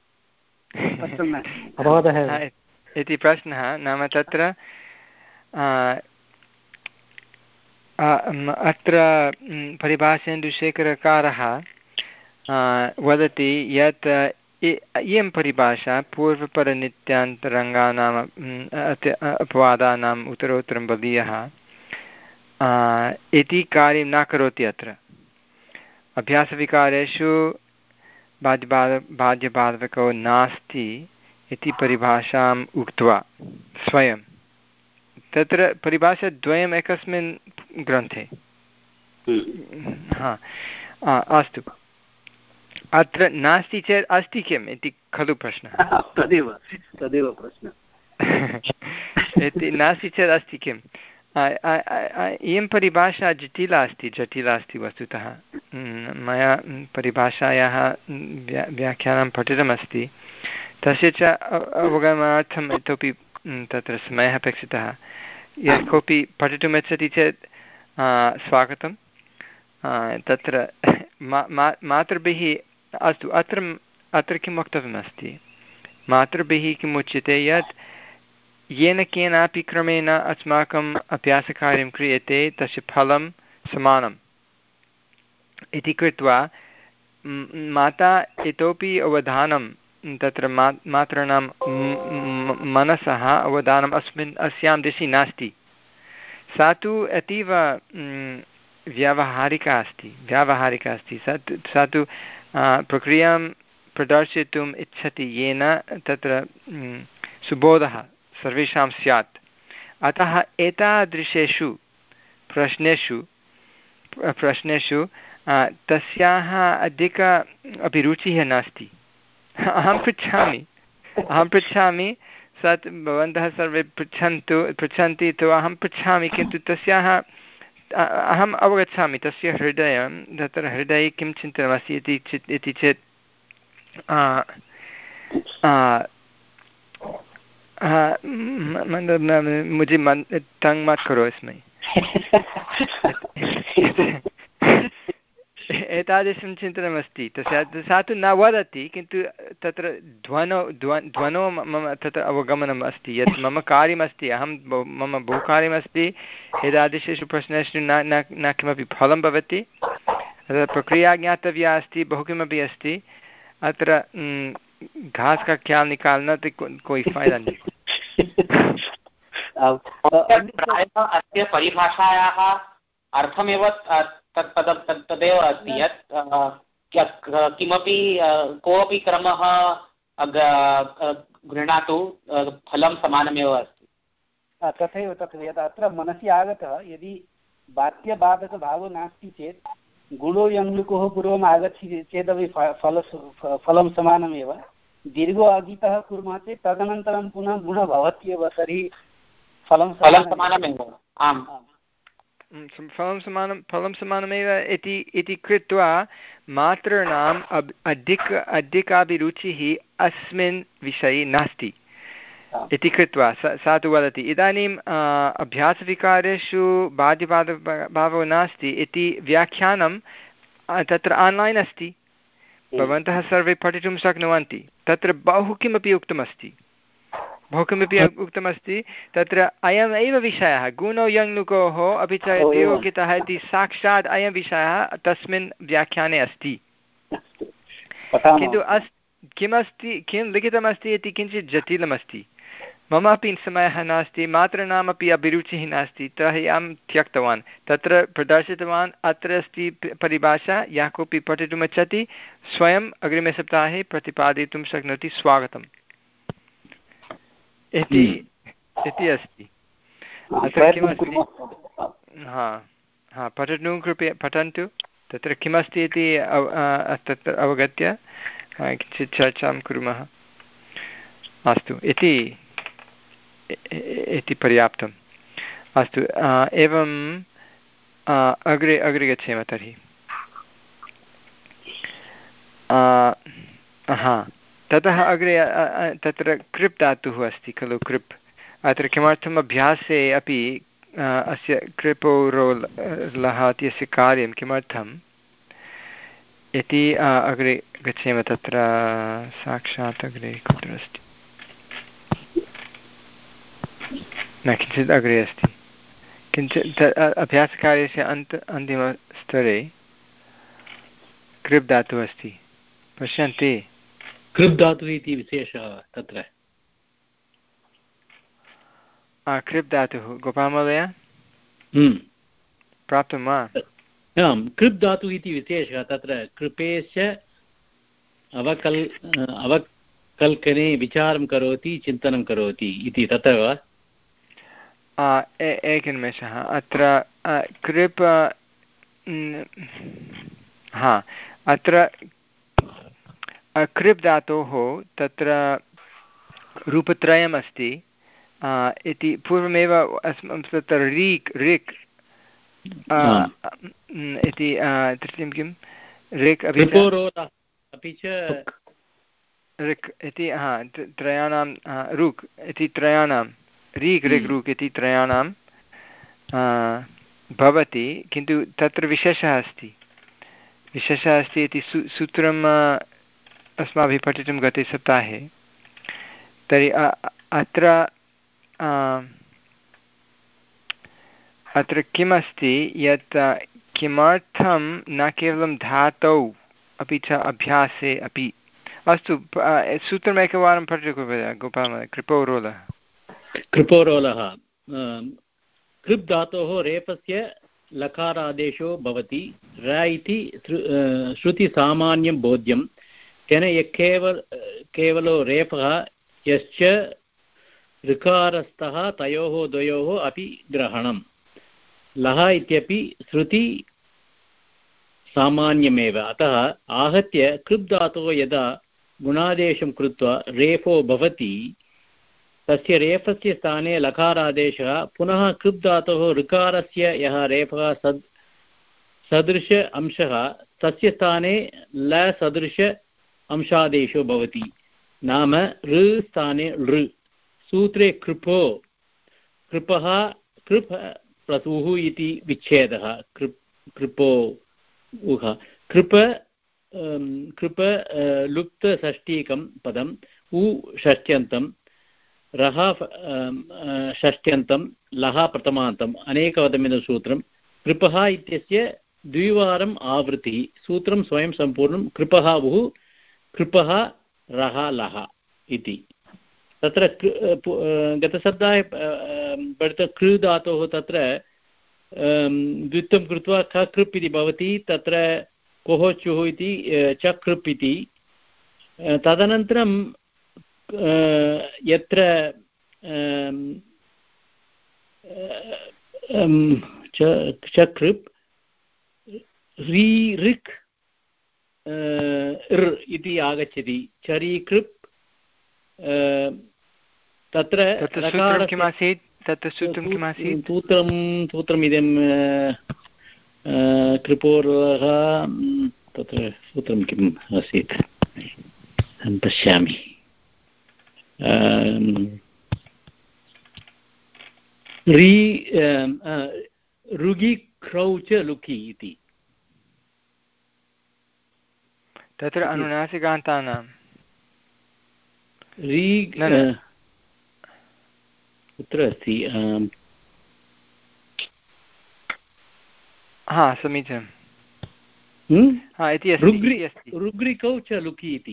इति प्रश्नः। नाम तत्र अत्र परिभाषेन्दुशेखरकारः वदति यत् इयं परिभाषा पूर्वपरनित्यान्तरङ्गानाम् अपवादानाम् उत्तरोत्तरं बलीयः इति कार्यं न करोति। अत्र अभ्यासविकारेषु बाध्यबाध बाध्यबाधको नास्ति इति परिभाषाम् उक्त्वा स्वयं तत्र परिभाषाद्वयम् एकस्मिन् ग्रन्थे। हा अस्तु, अत्र नास्ति चेत् अस्ति किम् इति खलु प्रश्नः। तदेव तदेव प्रश्नः। इति नास्ति चेत् अस्ति किम्? इयं परिभाषा जटिला अस्ति जटिला अस्ति वस्तुतः। मया परिभाषायाः व्या व्याख्यानं पठितमस्ति, तस्य च अवगमनार्थम् इतोपि तत्र समयः अपेक्षितः। यः कोऽपि पठितुम् इच्छति चेत् स्वागतं। तत्र मा मातृभिः अस्तु, अत्र अत्र किं वक्तव्यमस्ति, मातृभिः किम् उच्यते यत् येन केनापि क्रमेण अस्माकम् अभ्यासकार्यं क्रियते तस्य फलं समानम् इति कृत्वा माता इतोपि अवधानं तत्र मा मातॄणां मनसः अवधानम् अस्मिन् अस्यां दिशि नास्ति। सा तु अतीव व्यावहारिका अस्ति व्यावहारिका अस्ति सा तु सा तु प्रक्रियां प्रदर्शयितुम् इच्छति येन तत्र सुबोधः सर्वेषां स्यात्। अतः एतादृशेषु प्रश्नेषु प्रश्नेषु तस्याः अधिक अभिरुचिः नास्ति। अहं पृच्छामि अहं पृच्छामि सा भवन्तः सर्वे पृच्छन्तु पृच्छन्ति तु अहं पृच्छामि, किन्तु तस्याः अहम् अवगच्छामि तस्य हृदयं तत्र हृदये किं चिन्तनमस्ति इति चेत् इति चेत् मुझे मन तंग मत करो इसमें। एतादृशं चिन्तनमस्ति तस्य। सा तु न वदति, किन्तु तत्र ध्वनौ ध्वनौ मम तत्र अवगमनम् अस्ति यत् मम कार्यमस्ति, अहं मम बहु कार्यमस्ति, एतादृशेषु प्रश्नेषु न न न किमपि फलं भवति, प्रक्रिया ज्ञातव्या अस्ति, बहु किमपि अस्ति। अत्र घास का ख्याल निकालना तो को, कोई फायदा नहीं। प्रायः अस्य परिभाषायाः अर्थमेव तत् तदेव अस्ति यत् किमपि कोऽपि क्रमः गृह्णातु फलं समानमेव अस्ति। तथैव तथैव यत् अत्र मनसि आगतः, यदि बाध्यबाधकभावो नास्ति चेत् गुणो यङ्लुकोः पूर्वम् आगच्छति चेदपि फल फलं समानमेव। दीर्घो अगितः कुर्मः चेत् तदनन्तरं पुनः गुणः भवत्येव। तर्हि फलं समानमेव आम् फलं समानं फलं समानमेव इति इति कृत्वा मातॄणाम् अब् अधिक अधिकाभिरुचिः अस्मिन् विषये नास्ति इति कृत्वा सा सा तु वदति इदानीम् अभ्यासविकारेषु बाध्यबाधभावो नास्ति इति व्याख्यानं तत्र आन्लैन् अस्ति भवन्तः सर्वे पठितुं शक्नुवन्ति तत्र बहु किमपि उक्तमस्ति बहु किमपि उक्तमस्ति तत्र अयमेव विषयः गुणो यङ्लुकोः अपि च प्रयोगितः इति साक्षात् अयं विषयः तस्मिन् व्याख्याने अस्ति किन्तु अस् किमस्ति किं लिखितमस्ति इति किञ्चित् जटिलमस्ति मम अपि समयः नास्ति मातॄणामपि अभिरुचिः नास्ति तर्हि अहं त्यक्तवान् तत्र प्रदर्शितवान् अत्र अस्ति परिभाषा यः कोऽपि पठितुमिच्छति स्वयम् अग्रिमे सप्ताहे प्रतिपादयितुं शक्नोति स्वागतम् इति इति अस्ति अत्र किमस्ति हा हा पठतु कृपया पठन्तु तत्र किमस्ति इति तत्र अवगत्य किञ्चित् चर्चां कुर्मः अस्तु इति इति पर्याप्तम् अस्तु एवं अग्रे अग्रे गच्छेम तर्हि हा ततः अग्रे तत्र कृप् धातुः अस्ति खलु कृप् अत्र किमर्थम् अभ्यासे अपि अस्य कृपोरोल् लः इत्यस्य कार्यं किमर्थम् इति अग्रे गच्छेम तत्र साक्षात् अग्रे कुत्र अस्ति न किञ्चित् अग्रे अस्ति किञ्चित् अभ्यासकार्यस्य अन्त अन्तिमस्तरे कृप् धातुः अस्ति पश्यन्ति कृप् धातुः इति विशेषः तत्र कृप् धातुः गोपालमहोदय प्राप्तं वा आम् कृप् धातुः इति विशेषः तत्र कृपेश अवकल् अवकल्पने विचारं करोति चिन्तनं करोति इति तत्र वा एकनिमेषः अत्र कृप् हा अत्र कृप् धातोः तत्र रूपत्रयमस्ति इति पूर्वमेव अस्माकं तत्र रीक् ऋक् इति तृतीयं किं ऋक् अपि च ऋक् इति हा त्रयाणां ऋक् इति त्रयाणां रीक् ऋक् ऋक् इति त्रयाणां भवति किन्तु तत्र विशेषः अस्ति विशेषः अस्ति इति सू सूत्रम् अस्माभिः पठितुं गते सप्ताहे तर्हि अत्र अत्र किमस्ति यत् किमर्थं न केवलं धातौ अपि च अभ्यासे अपि अस्तु सूत्रमेकवारं पठतु कृपया गोपालमहोदय कृपोरोलः कृपोरोलः कृप् धातोः रेफस्य लकारादेशो भवति र इति श्रुतिसामान्यं बोध्यं तेन यः केवल केवलो रेफः यश्च ऋकारस्तः तयोः द्वयोः अपि ग्रहणं लः इत्यपि श्रुति सामान्यमेव अतः आहत्य कृप् धातोः यदा गुणादेशं कृत्वा रेफो भवति तस्य रेफस्य स्थाने लकारादेशः पुनः कृप् धातोः ऋकारस्य यः रेफः सद् सदृश अंशः तस्य स्थाने ल सदृश अंशादेशो भवति नाम ऋ स्थाने ऋ सूत्रे कृपो कृपः कृप् प्रतुः इति विच्छेदः कृप् कृपो उह कृप कृप लुप्तषष्ठीकं पदम् उ षष्ट्यन्तं रः षष्ट्यन्तं लः प्रथमान्तम् अनेकवदमिदसूत्रं कृपः इत्यस्य द्विवारम् आवृत्तिः सूत्रं स्वयं सम्पूर्णं कृपः उः कृपः रः लः इति तत्र गतसप्ताहे पठित कृ धातोः तत्र द्वित्वं कृत्वा क कृप् इति भवति तत्र कोः चुः इति च कृप् इति तदनन्तरं यत्र च कृप् री ऋक् ऋ इति आगच्छति चरी कृप् तत्र किमासीत् तत्र सूत्रं किमासीत्? सूत्रं सूत्रमिदं कृपोरः तत्र सूत्रं किम् आसीत् अहं पश्यामि। री ऋगि क्रौच लुकि इति तत्र अनुनासिकान्तानां री कुत्र अस्ति? हा समीचीनं हा इति अस्ति ऋग्रिकौ च लुकि इति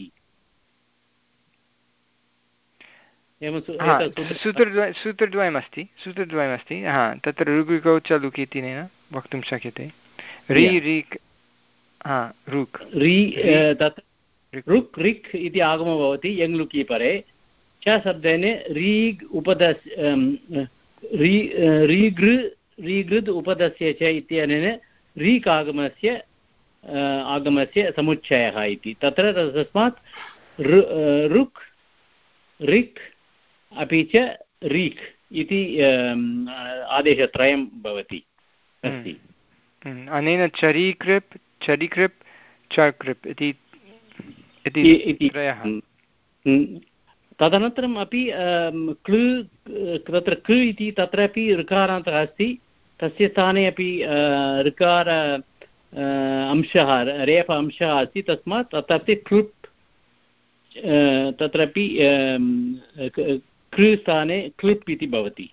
सूत्रद्वयं सूत्रद्वयमस्ति सूत्रद्वयमस्ति हा तत्र ऋग्रिकौ च लुकि इति वक्तुं शक्यते। रि ऋक् हा ऋक् रि तत् ऋक् ऋक् इति आगमो भवति यङ् लुकि परे च शब्देन रीग् उपदस् रीगृ रीगृद् उपदस्य च इत्यनेन रीक् आगमस्य आगमस्य समुच्चयः इति तत्र तस्मात् ऋक् ऋक् अपि च रीक् इति आदेशत्रयं भवति अस्ति। अनेन चरीकृप् चरीकृप् चकृप् इति त्रयः। तदनन्तरम् अपि क्लृ तत्र कृ इति तत्रापि ऋकारान्तः अस्ति तस्य स्थाने अपि ऋकार अंशः रेफ अंशः अस्ति तस्मात् तत्रापि क्लृप् तत्रापि कृ स्थाने क्लिप् इति भवति।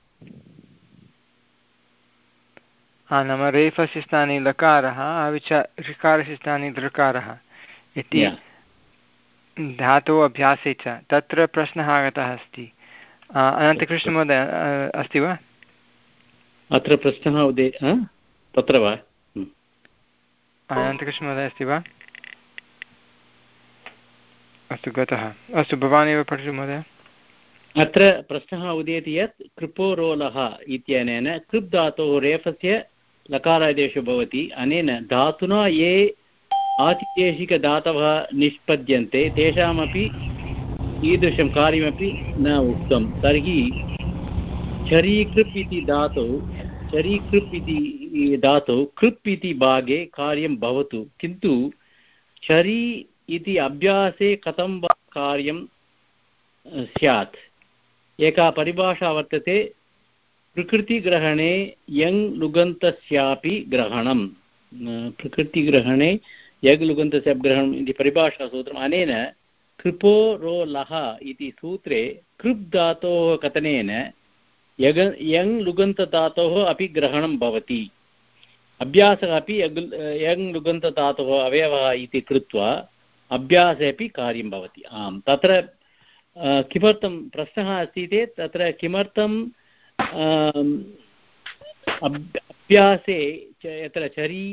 हा नाम रेफस्य स्थाने लकारः अपि च ऋकारस्य स्थाने ऋकारः इति धातोः अभ्यासे च तत्र प्रश्नः आगतः अस्ति। अनन्तकृष्णमहोदय अस्ति वा? अत्र प्रश्नः उदे तत्र वा? अनन्तकृष्णमहोदय अस्ति वा? अस्तु गतः। अस्तु भवान् एव पठतु महोदय। अत्र प्रश्नः उदेति यत् कृपोरोलः इत्यनेन कृप् धातोः रेफस्य लकारादेशो भवति अनेन धातुना ये आतिदेशिकधातवः निष्पद्यन्ते तेषामपि ईदृशं कार्यमपि न उक्तं तर्हि चरीकृप् इति धातौ चरीकृप् इति धातौ कृप् इति भागे कार्यं भवतु किन्तु चरी इति अभ्यासे कथं वा कार्यं स्यात्। एका परिभाषा वर्तते प्रकृतिग्रहणे यङ् लुगन्तस्यापि ग्रहणं प्रकृतिग्रहणे यग् लुगन्तस्य ग्रहणम् इति परिभाषासूत्रम् अनेन कृपो रो लः इति सूत्रे कृप् धातोः कथनेन यग यङ् लुगन्तधातोः अपि ग्रहणं भवति अभ्यासः अपि यग् यङ् लुगन्तधातोः अवयवः इति कृत्वा अभ्यासे अपि कार्यं भवति। आम् तत्र किमर्थं प्रश्नः अस्ति चेत् तत्र किमर्थं अभ्यासे यत्र चरी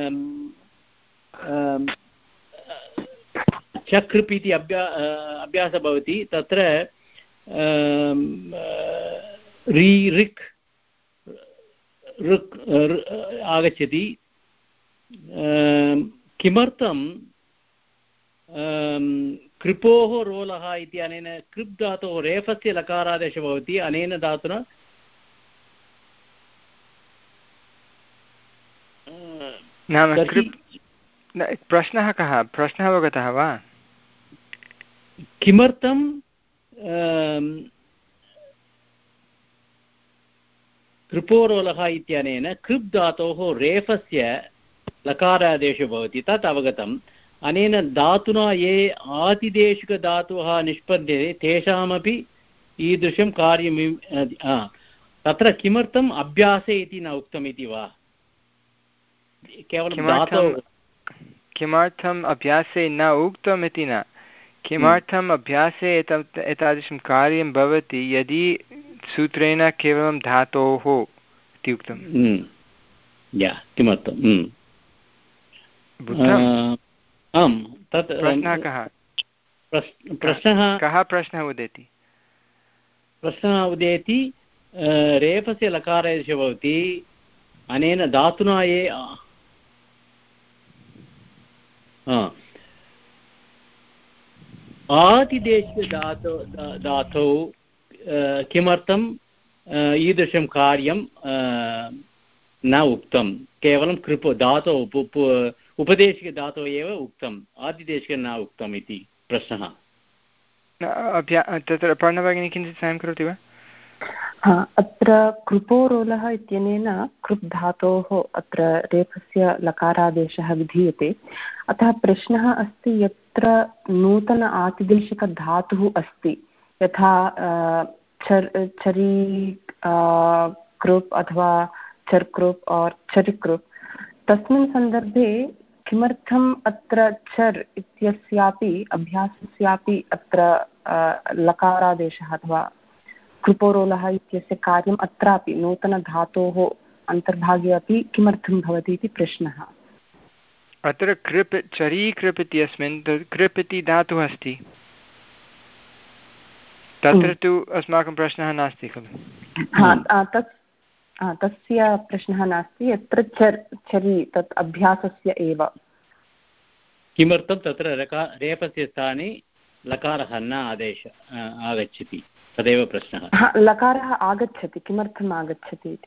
चकृप् इति अभ्या अभ्यासः भवति तत्र री ऋक् ऋक् आगच्छति किमर्थं कृपोः रोलः इति अनेन कृप् धातोः रेफस्य लकारादेशः भवति अनेन धातुना नाम प्रश्नः कः प्रश्नः अवगतः वा? किमर्थं कृपोरोलः इत्यनेन कृप् धातोः रेफस्य लकारादेशो भवति तत् अवगतम् अनेन धातुना ये आतिदेशिकधातवः निष्पद्यते तेषामपि ईदृशं कार्यं तत्र किमर्थम् अभ्यासे इति न उक्तम् इति वा? केवलं धातोः किमर्थम् अभ्यासे न उक्तम् इति न किमर्थम् अभ्यासे एतादृशं कार्यं भवति यदि सूत्रेण केवलं धातोः इति उक्तं किमर्थं आम् तत् प्रश्नः कः प्रश्नः कः प्रश्नः उदेति प्रश्नः उदेति रेफस्य लकारादेशः भवति अनेन धातुना ये आतिदेशिकधातौ धातौ किमर्थं ईदृशं कार्यं न उक्तं, केवलं कृप धातु उप उपदेशिकधातुः एव उक्तम्, आदिदेशिकं न उक्तम् इति प्रश्नः। तत्र पर्णभगिनी किञ्चित् साहाय्यं करोति वा? हा, अत्र कृपोरोलः इत्यनेन कृप् धातोः अत्र रेफस्य लकारादेशः विधीयते। अतः प्रश्नः अस्ति यत्र नूतन आतिदेशिकधातुः अस्ति, यथा चर् चरी कृप् अथवा चर् कृप् और् चरि कृप्, तस्मिन् सन्दर्भे किमर्थम् अत्र चर् इत्यस्यापि अभ्यासस्यापि अत्र लकारादेशः अथवा कृपोरोलः इत्यस्य कार्यम् अत्रापि नूतनधातोः अन्तर्भागे अपि किमर्थं भवति इति प्रश्नः। अत्र कृप् चरी कृप् इत्यस्मिन् कृप् इति धातुः अस्ति, तत्र तु अस्माकं प्रश्नः नास्ति खलु। तस्य प्रश्नः नास्ति, यत्र चर् चरि तत् अभ्यासस्य एव। किमर्थं तत्र रेफस्य स्थाने लकारः न आदेश आगच्छति, तदेव प्रश्नः। लकारः आगच्छति, किमर्थम् आगच्छति इति।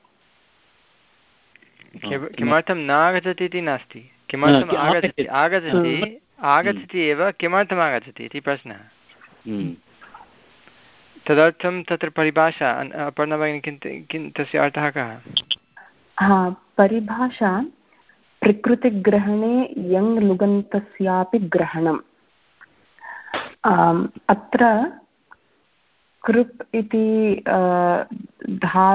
किमर्थं न आगच्छति इति नास्ति, किमर्थम् आगच्छति आगच्छति आगच्छति एव, किमर्थम् आगच्छति इति प्रश्नः। तदर्थं तत्र परिभाषा पर्णभगिनी किं तस्य अर्थः कः? हा, परिभाषा प्रकृतिग्रहणे यङ् लुगन्तस्यापि ग्रहणम्। अत्र कृप् इति धा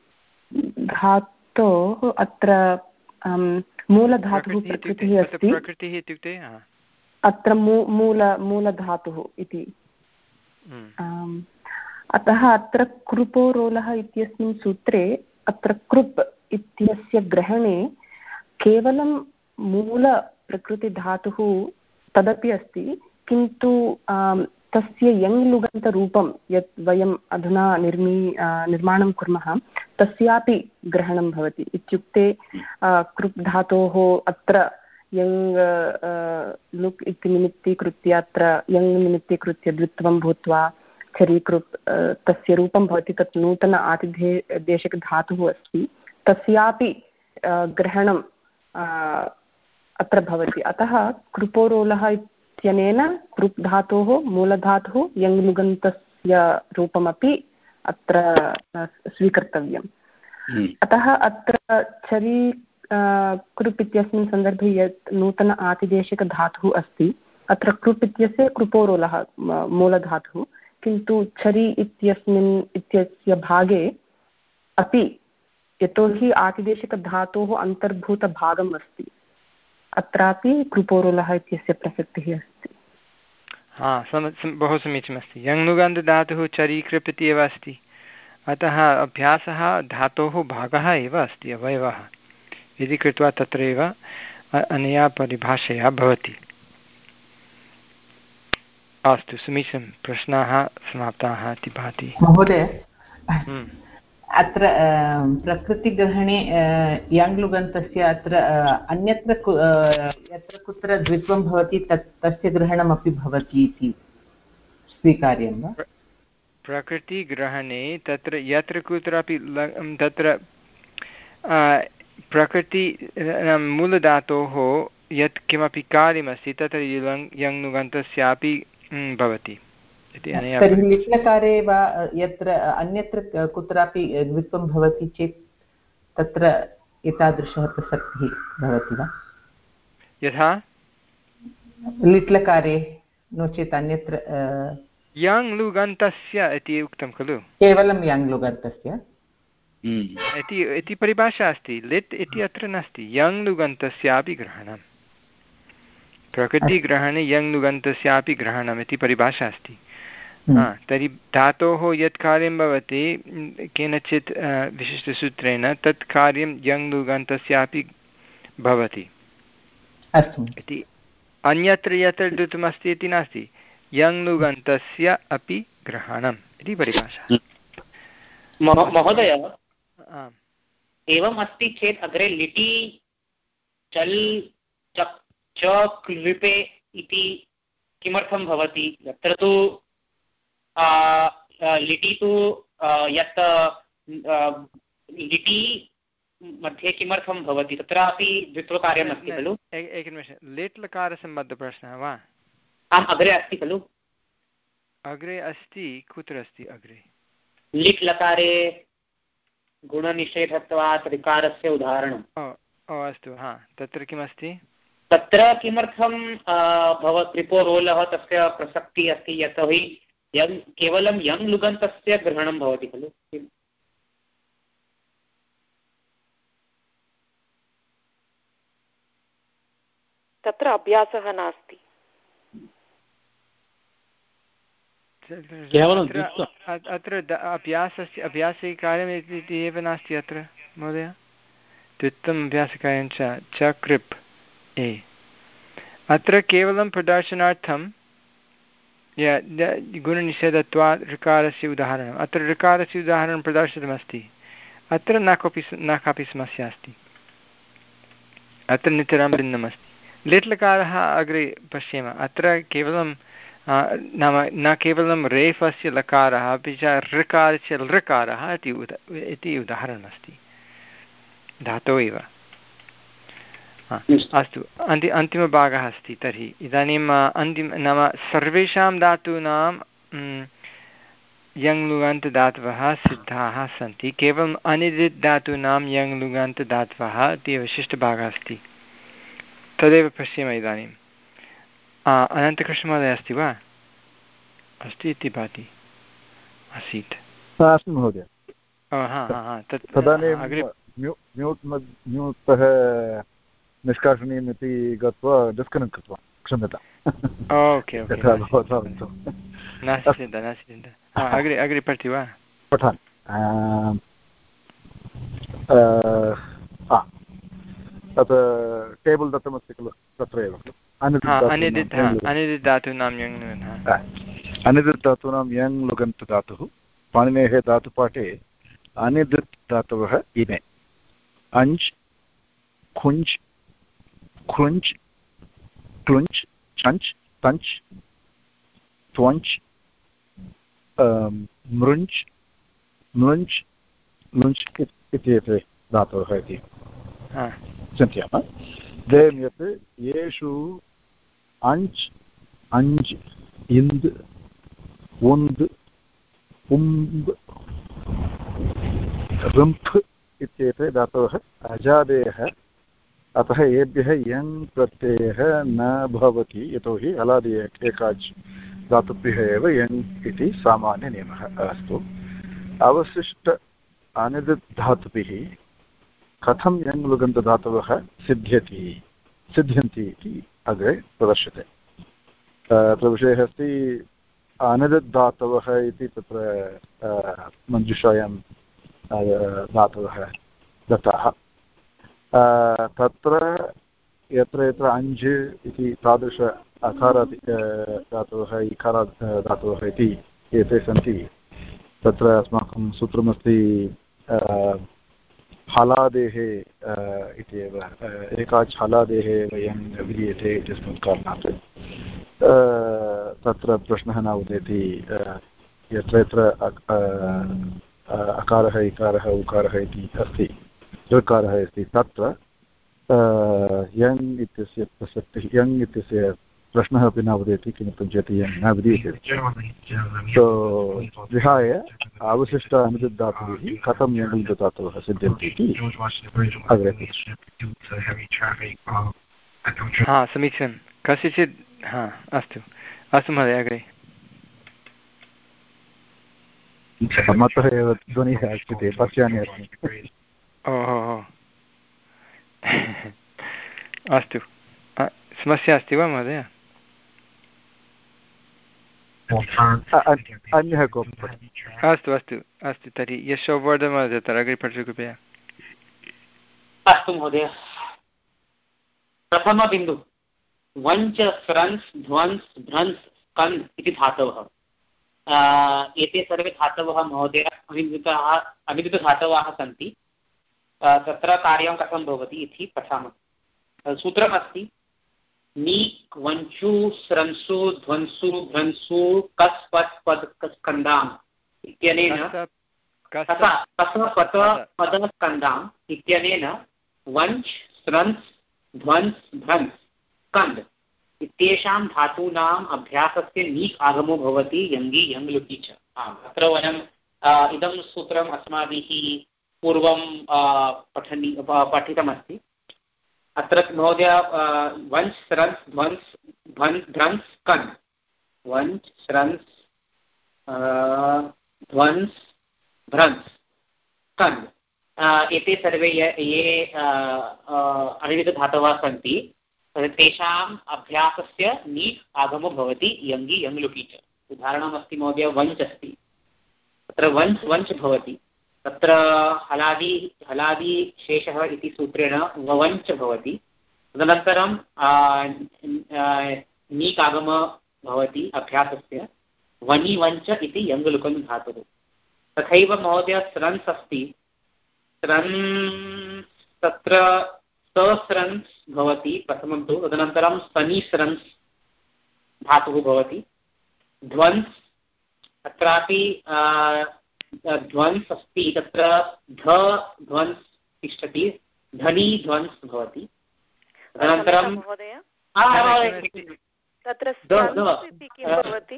धातोः अत्र मूलधातुः प्रकृतिः अस्ति। प्रकृतिः इत्युक्ते अत्र मूल मूलधातुः इति। अतः अत्र कृपोरोलः इत्यस्मिन् सूत्रे अत्र कृप् इत्यस्य ग्रहणे केवलं मूलप्रकृतिधातुः तदपि अस्ति, किन्तु तस्य यङ् लुगन्तरूपं यत् वयम् अधुना निर्मी निर्माणं कुर्मः तस्यापि ग्रहणं भवति। इत्युक्ते कृप् धातोः अत्र यङ् लुक् इति निमित्तीकृत्य अत्र यङ् निमित्तीकृत्य द्वित्वं भूत्वा चरीकृप् तस्य रूपं भवति। तत् नूतन आतिदे देशिकधातुः अस्ति, तस्यापि ग्रहणं अत्र भवति। अतः कृपोरोलः इत्यनेन कृप् धातोः मूलधातुः यङ् लुगन्तस्य रूपमपि अत्र स्वीकर्तव्यम्। अतः अत्र चरी कृप् इत्यस्मिन् सन्दर्भे यत् नूतन आतिदेशिकधातुः अस्ति, अत्र कृप् इत्यस्य कृपोरोलः मूलधातुः, किन्तु चरी इत्यस्मिन् इत्यस्य भागे अपि यतोहि आतिदेशिकधातोः अन्तर्भूतभागम् अस्ति, अत्रापि कृपोरोलः इत्यस्य प्रसक्तिः अस्ति। हा, बहु समीचीनमस्ति। यङ्लुगन्तधातुः चरी कृप् इति एव अस्ति, अतः अभ्यासः धातोः भागः एव अस्ति, अवयवः इति कृत्वा तत्रैव अनया परिभाषया भवति। अस्तु, समीचीनं। प्रश्नाः समाप्ताः इति भाति। महोदय, अत्र प्रकृतिग्रहणे यङ् लुगन्तस्य अत्र अन्यत्र यत्र कुत्र द्वित्वं भवति तत् तस्य ग्रहणमपि भवति इति स्वीकार्यं वा? प्रकृतिग्रहणे तत्र यत्र कुत्रापि तत्र प्रकृति मूलधातोः यत् किमपि कार्यमस्ति तत्र यङ् लुगन्तस्यापि भवति इति अनया। तर्हि लिट्लकारे वा यत्र अन्यत्र कुत्रापि द्वित्वं भवति चेत् तत्र एतादृशः प्रसक्तिः भवति वा? यथा लिट्लकारे नो चेत् अन्यत्र यङ् लुगन्तस्य इति उक्तं खलु, केवलं यङ् लुगन्तस्य इति इति परिभाषा अस्ति। लिट् इति अत्र नास्ति, यङ् लुगन्तस्यापि ग्रहणं, प्रकृतिग्रहणे यङ् लुगन्तस्यापि ग्रहणम् इति परिभाषा अस्ति। तर्हि धातोः यत् कार्यं भवति केनचित् विशिष्टसूत्रेण तत् कार्यं यङ् लुगन्तस्यापि भवति इति। अन्यत्र यत्र द्रुतमस्ति इति नास्ति, यङ् लुगन्तस्य अपि ग्रहणम् इति परिभाषा। महोदय, एवम् अस्ति चेत् अग्रे लिटि चल् च कृपे इति किमर्थं भवति? यत्र तु लिटि तु यत् लिटि मध्ये किमर्थं भवति तत्रापि द्वित्वकार्यमस्ति खलु? एकनिमिषं, लेट् लकारसम्बद्धप्रश्नः वा? आम्, अग्रे अस्ति खलु? अग्रे अस्ति, कुत्र अस्ति अग्रे? लिट् लकारे गुणनिषेधत्वात् ऋकारस्य उदाहरणम्। ओ अस्तु, हा, तत्र किमस्ति? तत्र किमर्थं भव त्रिपोरोलः तस्य प्रसक्तिः अस्ति यतोहि यं केवलं यङ् लुगन्तस्य ग्रहणं भवति खलु? तत्र अभ्यासः नास्ति। अत्र अभ्यासस्य अभ्यासिकार्यम् इति एव नास्ति अत्र महोदय। द्वित्वम् अभ्यासकार्यं च कृप् ए। अत्र केवलं प्रदर्शनार्थं गुणनिषेधत्वात् ऋकारस्य उदाहरणम्, अत्र ऋकारस्य उदाहरणं प्रदर्शितमस्ति। अत्र न कोऽपि न कापि समस्या अस्ति, अत्र नितरां भिन्नमस्ति। लिट् लकारः अग्रे पश्येम। अत्र केवलं नाम न केवलं रेफस्य लकारः अपि च ऋकारस्य लृकारः इति उद इति उदाहरणमस्ति, धातौ एव। अस्तु, अन्ति अन्तिमभागः अस्ति। तर्हि इदानीम् अन्तिम नाम सर्वेषां धातूनां यङ् लुगान्तदातवः सिद्धाः सन्ति, केवलम् अनिदित् धातूनां यङ् लुगान्तदातवः इति विशिष्टभागः अस्ति। तदेव पश्येम इदानीम्। अनन्तकृष्णमहोदय अस्ति वा? अस्ति इति भाति, आसीत् महोदय। तदानीं म्यूट्तः निष्कासनीयम् इति गत्वा डिस्कनेक्ट् कृत्वा, क्षम्यताम्। ओके ओके, नास्ति चिन्ता नास्ति चिन्ता। अग्रे अग्रे पठति वा? पठामि। तत् टेबल् दत्तमस्ति खलु, तत्र एव खलु अनिदित् धातूनां यङ् अनिदित् धातूनां यङ् लुगन्त धातुः। पाणिनेः धातुपाठे अनिदित् धातवः इमे अञ्च् खुञ्च् क्रुञ्च् क्लुञ्च् चञ्च् तञ्च् त्वञ्च् मृञ्च् म्लुञ्च् लुञ्च् इत्येते धातवः इति चिन्तयामः। इदानीं यत् येषु अञ्च् अञ्ज् इन्द् उन्द् उम्ब् ऋम्फ् इत्येते धातवः अजादेयः, अतः एभ्यः यङ् प्रत्ययः न भवति, यतोहि हलादि एकाच् धातुभ्यः एव यङ् इति सामान्यनियमः। अस्तु, अवशिष्ट अनिदित् धातुभिः कथं यङ् लुगन्तधातवः सिद्ध्यति सिद्ध्यन्ति इति अग्रे प्रदर्श्यते। तत्र विषयः अस्ति अनिदित् धातवः इति तत्र मञ्जुषायां धातवः दत्ताः। तत्र यत्र यत्र अञ्ज् इति तादृश अकारादि धातवः इकार धातवः इति एते सन्ति, तत्र अस्माकं सूत्रमस्ति हलादेः इति एव, एकाच् हलादेः वयं विधीयते इत्यस्मात् कारणात् तत्र प्रश्नः न उदेति। यत्र यत्र अकारः इकारः उकारः इति अस्ति, ऋकारः अस्ति, तत्र यङ् इत्यस्य प्रसक्तिः यङ् इत्यस्य प्रश्नः अपि न उदेति, किमर्थं चेत् यङ् न विधीयते। सो विहाय अवशिष्ट अनिदित् धातुभिः कथं यङ् धातवः सिद्ध्यन्ति इति अग्रे। हा, समीचीनं। कस्यचित् हा अस्तु अस्तु महोदय, अग्रे। मतः एव ध्वनिः अस्ति, पश्यामि अस्मि। ओहो, अस्तु, समस्या अस्ति वा महोदय? अन्यः कोऽपि? अस्तु अस्तु अस्तु, तर्हि यशोवर्धन महोदय तत्र अग्रे पठतु कृपया। अस्तु महोदय, प्रथमबिन्दुः वञ्च स्रंस् ध्वंस् भ्रंस् स्कन् इति धातवः। एते सर्वे धातवः महोदय अनिदिताः अनिदितधातवः सन्ति। तत्र कार्यं कथं भवति इति पठामः। सूत्रमस्ति नीक् वञ्चु स्रंसु ध्वंसु भ्रंसु कस् पस् पद् स्कन्दाम् इत्यनेन पदस्कन्दाम् इत्यनेन वञ्च् स्रन्स् ध्वन्स् भ्रन्स् स्कन्द इत्येषां धातूनाम् अभ्यासस्य नीक् आगमो भवति यङि यङ् लुकि च। अत्र वयम् इदं सूत्रम् अस्माभिः पूर्वं पठनी पठितमस्ति। अत्र महोदय वञ्च् स्रन्स् ध्वन्स् भ्वन्स् भ्रन्स् स्कन्द वञ्च् स्रन्स् ध्वन्स् भ्रन्स् स्कन्द एते सर्वे ये अनिर्मितधातवः सन्ति तेषाम् अभ्यासस्य नीक् आगमो भवति यङि यङ् लुकि च। उदाहरणमस्ति महोदय वञ्च् अस्ति, तत्र वञ्च् वञ्च् भवति, तत्र हलादि हलादि शेषः इति सूत्रेण ववञ्च् भवति, तदनन्तरं नीक् आगम भवति अभ्यासस्य वनि वञ्च इति यङ् लुकन् धातुः। तथैव महोदय स्रन्स् अस्ति, स्रन् तत्र सस्रन्स् भवति प्रथमं तु, तदनन्तरं सनि स्रन्स् धातुः भवति। ध्वन्स् अत्रापि ध्वन्स् अस्ति, तत्र ध ध्वन्स् तिष्ठति, धनि ध्वन्स् भवति। तदनन्तरं तत्र स्त्रन्स् इति किं भवति?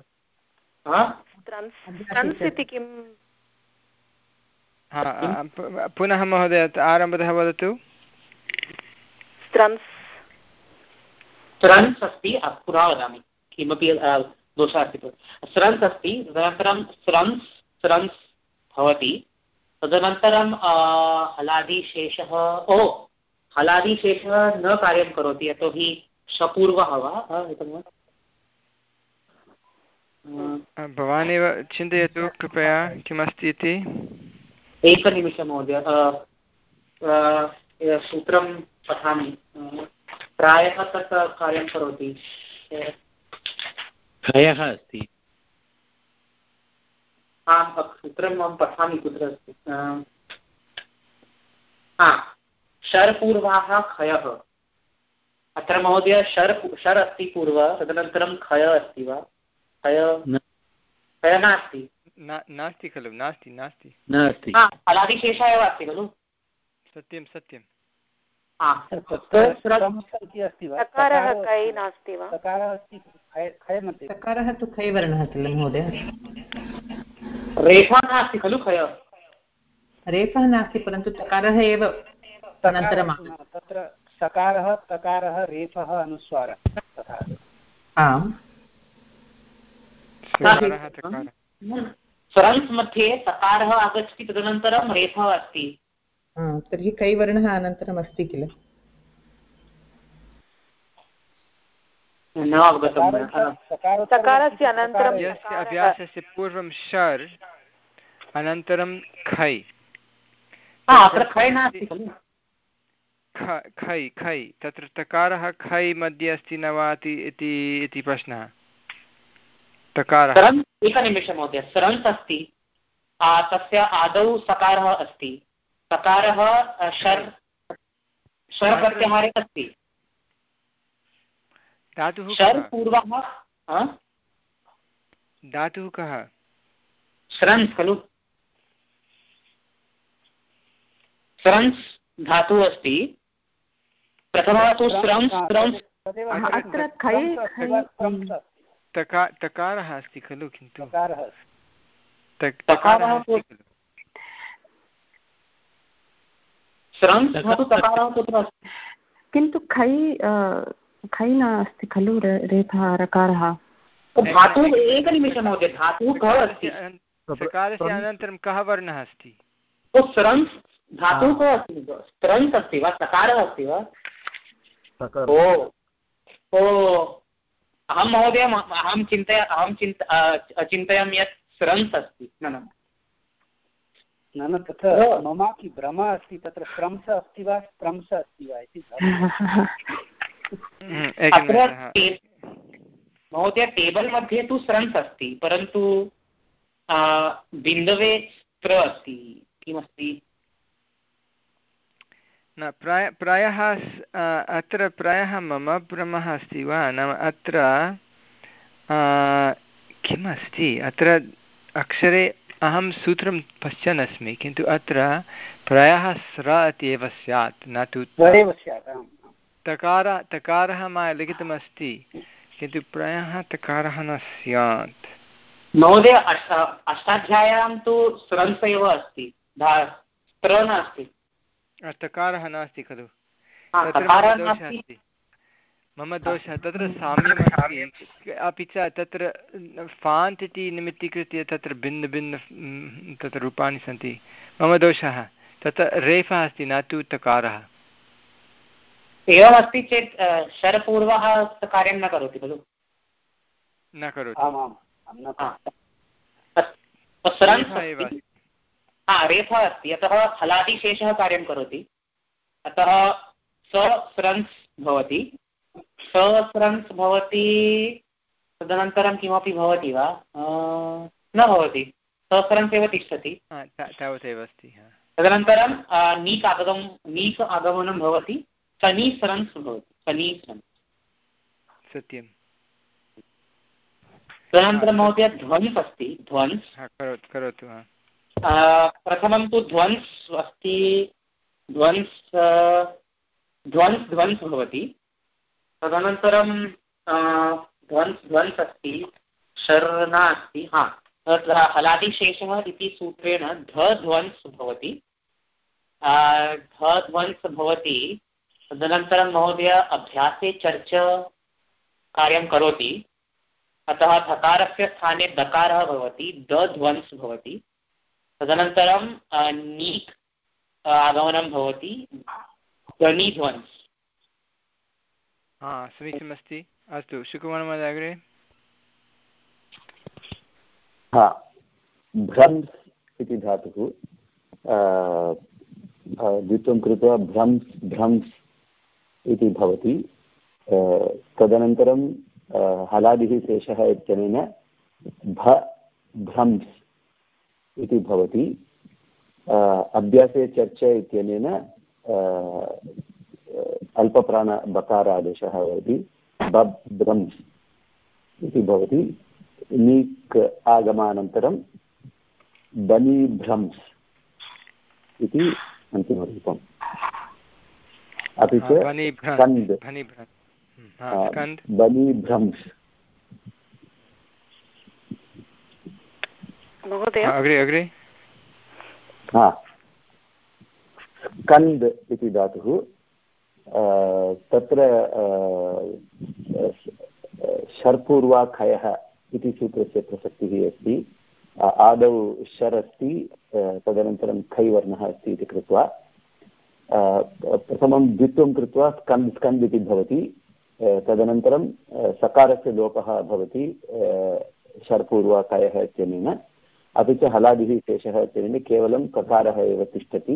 स्त्रन्स् इति किं? पुनः महोदय आरम्भतः वदतु। स्त्रन्स् स्रन्स् अस्ति, पुनः वदामि किमपि दोषः अस्ति। स्रन्स् अस्ति, तदनन्तरं स्रन्स् स्रन्स् भवति, तदनन्तरं हलादिशेषः ओ हलादिशेषः न कार्यं करोति, यतोहि शपूर्वः वा भवानेव चिन्तयतु कृपया किमस्ति इति। एकनिमिषं महोदय, सूत्रं पठामि, प्रायः तत् कार्यं करोति। खयः अस्ति, आम् सूत्रम् अहं पठामि, कुत्र अस्ति। शर्पूर्वाः खयः, अत्र महोदय शर् शर् अस्ति पूर्व, तदनन्तरं खय अस्ति वा? खय खय नास्ति, नास्ति खलु? नास्ति नास्ति नास्ति, हलादिशेषः एव अस्ति खलु? सत्यं सत्यं। सकारः कै नास्ति वा? सकारः तु खै वर्णः किल महोदय? रेफः नास्ति खलु? खय रेफः नास्ति, परन्तु तकारः एव अनन्तरम् तत्र सकारः तकारः रेफः अनुस्वारः। आम्, स्रन्स् मध्ये सकारः आगच्छति, तदनन्तरं रेफः अस्ति, तर्हि कै वर्णः अनन्तरम् अस्ति किल? न अवगतं। सकारस्य अनन्तरं यस्य अभ्यासस्य पूर्वं शर् अनन्तरं खै, अत्र खै नास्ति खलु? खै खै तत्र तकारः खै मध्ये अस्ति न वा इति प्रश्नः। तकारः एकनिमिषं महोदय, स्रन्स् अस्ति, तस्य आदौ सकारः अस्ति, सकारः शर् शर् प्रत्याहारे अस्ति, धातुः शर् पूर्वः धातुः कः? स्रन्स् खलु? स्रन्स् धातुः अस्ति, प्रथमः तु स्रन्स् स्रन्स् अत्र खै तकारः अस्ति खलु? किन्तु तकारः स्रन्स् धातुः तकारः कुत्र अस्ति? किन्तु खै खै नास्ति खलु? रेफः रकारः धातुः। एकनिमिषं महोदय, धातुः कः अस्ति? सकारस्य अनन्तरं कः वर्णः अस्ति? स्रन्स् धातुः कः अस्ति? स्रन्स् अस्ति वा? सकारः अस्ति वा? ओ ओ अहं महोदय अहं चिन्तय अहं चिन्त चिन्तयामि यत् स्रन्स् अस्ति। न न न न तत्र ममापि भ्रमः अस्ति, तत्र स्रंस अस्ति वा स्त्रंस अस्ति वा इति। महोदय टेबल् मध्ये तु स्रन्स् अस्ति, परन्तु बिन्दवे स्त्र अस्ति, किमस्ति? न प्राय प्रायः अत्र प्रायः मम भ्रमः अस्ति वा? नाम अत्र किम् अस्ति? अत्र अक्षरे अहं सूत्रं पश्यन् अस्मि, किन्तु अत्र प्रायः स्र इत्येव स्यात्, न तु तकार तकारः मया लिखितमस्ति, किन्तु प्रायः तकारः न स्यात्। महोदय अष्टाध्याय्यां तु स्रन्स एव अस्ति, स्त्र नास्ति, तकारः नास्ति खलु, तत्र मम दोषः अस्ति, मम दोषः तत्र साम्यम् अस्ति, अपि च तत्र फाण्ट् इति निमित्तीकृत्य तत्र भिन्नभिन्न तत्र रूपाणि सन्ति, मम दोषः, तत्र रेफः अस्ति न तु तकारः। एवमस्ति चेत् शरपूर्वः कार्यं न करोति खलु, न करोति, रेफः अस्ति, अतः हलादिशेषः कार्यं करोति, अतः सस्रन्स् भवति, सस्रन्स् भवति, तदनन्तरं किमपि भवति वा न भवति, सस्रन्स् एव तिष्ठति, तावदेव अस्ति। तदनन्तरं नीक् आगमनं नीक् आगमनं भवति, शनिस्रन्स् भवति, शनिस्रन्स्, सत्यं। तदनन्तरं महोदय ध्वंस् अस्ति, ध्वंस् करोतु। प्रथमं तु ध्वंस् अस्ति, ध्वंस् ध्वंस् ध्वंस् भवति, तदनन्तरं ध्वंस् ध्वंस् अस्ति, शर् नास्ति, हा तत्र हलादिशेषः इति सूत्रेण ध ध्वंस् भवति, ध ध्वंस् भवति, तदनन्तरं महोदय अभ्यासे चर्च कार्यं करोति, अतः धकारस्य स्थाने दकारः भवति, द ध्वंस् भवति, तदनन्तरं नीक् आगमनं भवति, ध्वनि ध्वंस्। हा समीचीनमस्ति, अस्तु शुकुमारमहोदय अग्रे। हा भ्रंस् इति धातुः द्वित्वं कृत्वा भ्रंस् भ्रंस् इति भवति, तदनन्तरं हलादिः शेषः इत्यनेन भ भ्रंस् इति भवति, अभ्यासे चर्च इत्यनेन अल्पप्राण बकारादेशः भवति, बब् भ्रंस् इति भवति, नीक् आगमानन्तरं बनी भ्रंस् इति अन्तिमरूपम्। अपि च स्कन्द् बनी भ्रंस्। अग्रे अग्रे हा स्कन्द् इति धातुः, तत्र शर्पूर्वाखयः इति सूत्रस्य प्रसक्तिः अस्ति, आदौ शर् अस्ति, तदनन्तरं खै वर्णः अस्ति इति कृत्वा प्रथमं द्वित्वं कृत्वा स्कन्द् स्कन्द् इति भवति, तदनन्तरं सकारस्य लोपः भवति शर्पूर्वाखयः इत्यनेन, अपि च हलादिः शेषः इत्यनेन केवलं ककारः एव तिष्ठति,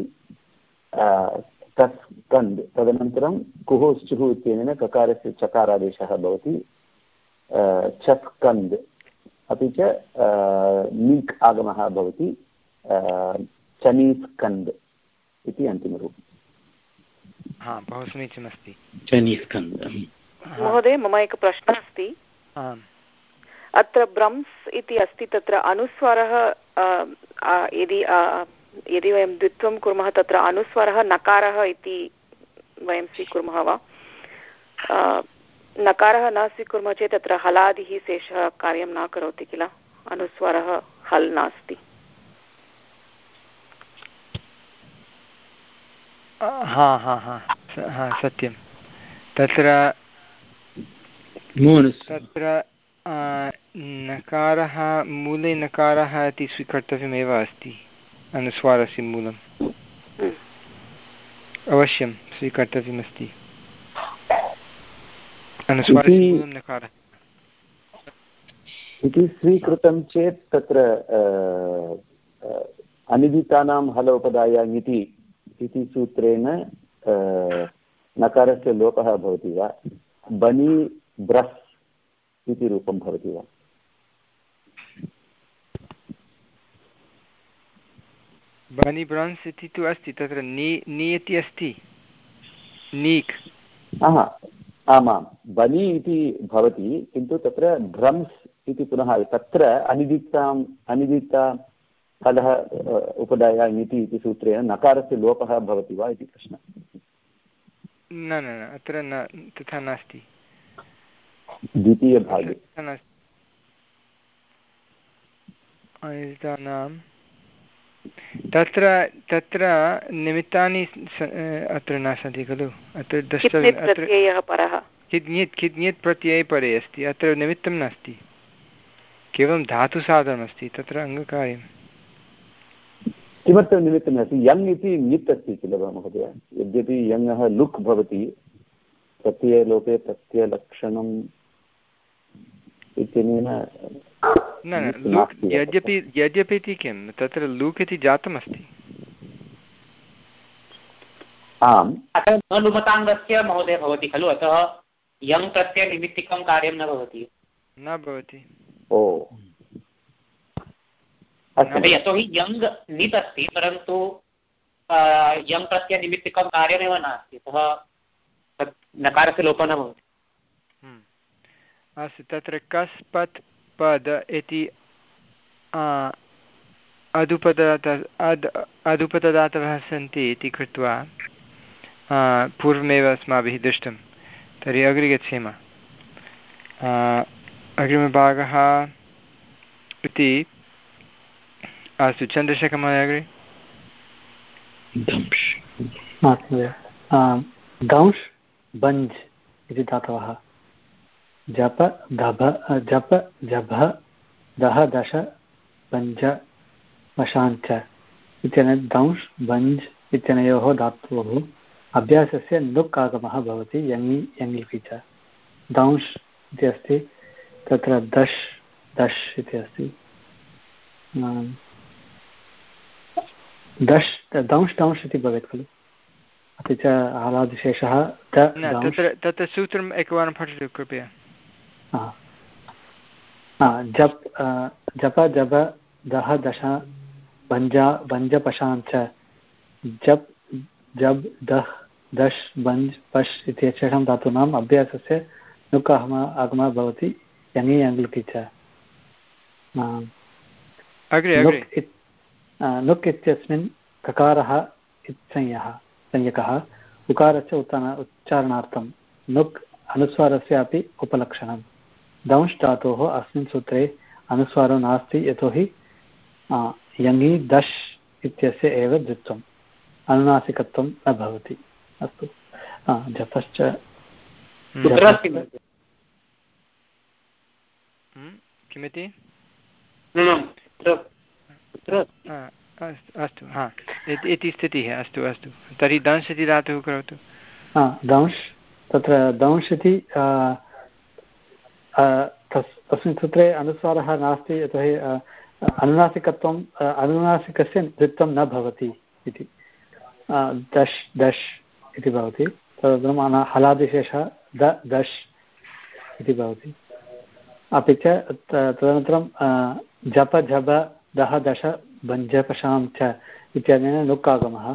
तस्कन्द्, तदनन्तरं कुहुश्चुः इत्यनेन ककारस्य चकारादेशः भवति, छस्कन्द्, अपि च नीक् आगमः भवति, चनीस्कन्द् इति अन्तिमरूपम्। हा बहु समीचीनमस्ति, चनीस्कन्द्। महोदय मम एकः प्रश्नः अस्ति, अत्र ब्रह्म्स् इति अस्ति, तत्र अनुस्वारः यदि यदि वयं द्वित्वं कुर्मः तत्र अनुस्वारः नकारः इति वयं स्वीकुर्मः वा, नकारः न स्वीकुर्मः चेत् तत्र हलादिः शेषः कार्यं न करोति किल, अनुस्वारः हल् नास्ति। हा हा हा हा सत्यं, तत्र तत्र नकारः मूले नकारः इति स्वीकर्तव्यमेव अस्ति, अनुस्वारस्य मूलम् अवश्यं स्वीकर्तव्यमस्ति, अनुस्वारस्य मूलं नकारः इति स्वीकृतं चेत् तत्र अनिदितानां हलोपदायाम् इति इति सूत्रेण नकारस्य लोपः भवति वा, बनी ब्रस् इति रूपं भवति वा? बनी ब्रन्स् इति तु अस्ति, तत्र नी नी इति अस्ति, नीक्। आमां बनी इति भवति, किन्तु तत्र भ्रंस् इति पुनः तत्र अनिदिताम् अनिदिता अधः उपधाया ङिति इति सूत्रेण नकारस्य लोपः भवति वा इति प्रश्नः। न न न अत्र न तथा नास्ति। द्वितीयभागे अनितानां तत्र तत्र निमित्तानि अत्र न सन्ति खलु। अत्र द्रष्टव्यम् अत्र किद्ञित् किद्ञित् प्रत्यये परे अस्ति, अत्र निमित्तं नास्ति, केवलं धातुसाधनमस्ति, तत्र अङ्गकार्यं। किमर्थं निमित्तं नास्ति? यङ् इति ङित् अस्ति किल महोदय, यद्यपि यङः लुक् भवति प्रत्ययलोपे प्रत्ययलक्षणम् इत्यनेन न न लुक् यद्यपि यद्यपि इति किं तत्र लुक् इति जातमस्ति। आम् अतः न लुमताङ्गस्य महोदय भवति खलु, अतः यङ् प्रत्ययनिमित्तिकं कार्यं न भवति न भवति। ओ यतोहि यङ् ङित् अस्ति, परन्तु यङ् प्रत्ययनिमित्तिकं कार्यमेव नास्ति, अतः नकारस्य लोपः न भवति। अस्तु, तत्र कस् पत् पद इति अदुपदात अद् अदुपतदातवः सन्ति इति कृत्वा पूर्वमेव अस्माभिः दृष्टं। तर्हि अग्रे गच्छेम। अग्रिमभागः इति अस्तु, चन्द्रशेखरमहोदय अग्रे। दंश् बञ्ज् इति धातवः जप धभ जप जभ दह दश पञ्च वशाञ्च इत्यनेन दंश् बञ्ज् इत्यनयोः धातोः अभ्यासस्य नुक् आगमः भवति यङि यङिपि च। दंश् इति अस्ति, तत्र दश् दश् इति अस्ति। दश् दंश् दंश् इति भवेत् खलु, अपि च हलादिशेषः तत्र तत्र सूत्रम् एकवारं पठतु कृपया। जप जप जप दह दश भञ्जा भञ्जपशाञ्च जप जब दह दश बञ्ज् पश् इत्येतेषां धातूनाम् अभ्यासस्य नुक् आगमः भवति यङि यङ्लुकि च। नुक् इत्यस्मिन् ककारः इत्संज्ञः संज्ञकः उकारस्य उत्तान उच्चारणार्थं नुक् अनुस्वारस्य अपि उपलक्षणं। दंश् धातोः अस्मिन् सूत्रे अनुस्वारो नास्ति, यतोहि यङि दश् इत्यस्य एव द्वित्वम्, अनुनासिकत्वं न भवति। अस्तु, जपश्च किमिति अस्तु, हा इति स्थितिः। अस्तु अस्तु, तर्हि दंश् इति धातुः करोतु। दंश्, तत्र दंश् इति तस्मिन् सूत्रे अनुस्वारः नास्ति, यतोहि अनुनासिकत्वम् अनुनासिकस्य द्वित्वं न भवति इति। दश् दश् इति भवति, तदनन्तरं हलादिशेषः द दश् इति भवति। अपि च तदनन्तरं जप झप दह दश भञ्जपशां च इत्यनेन नुक् आगमः।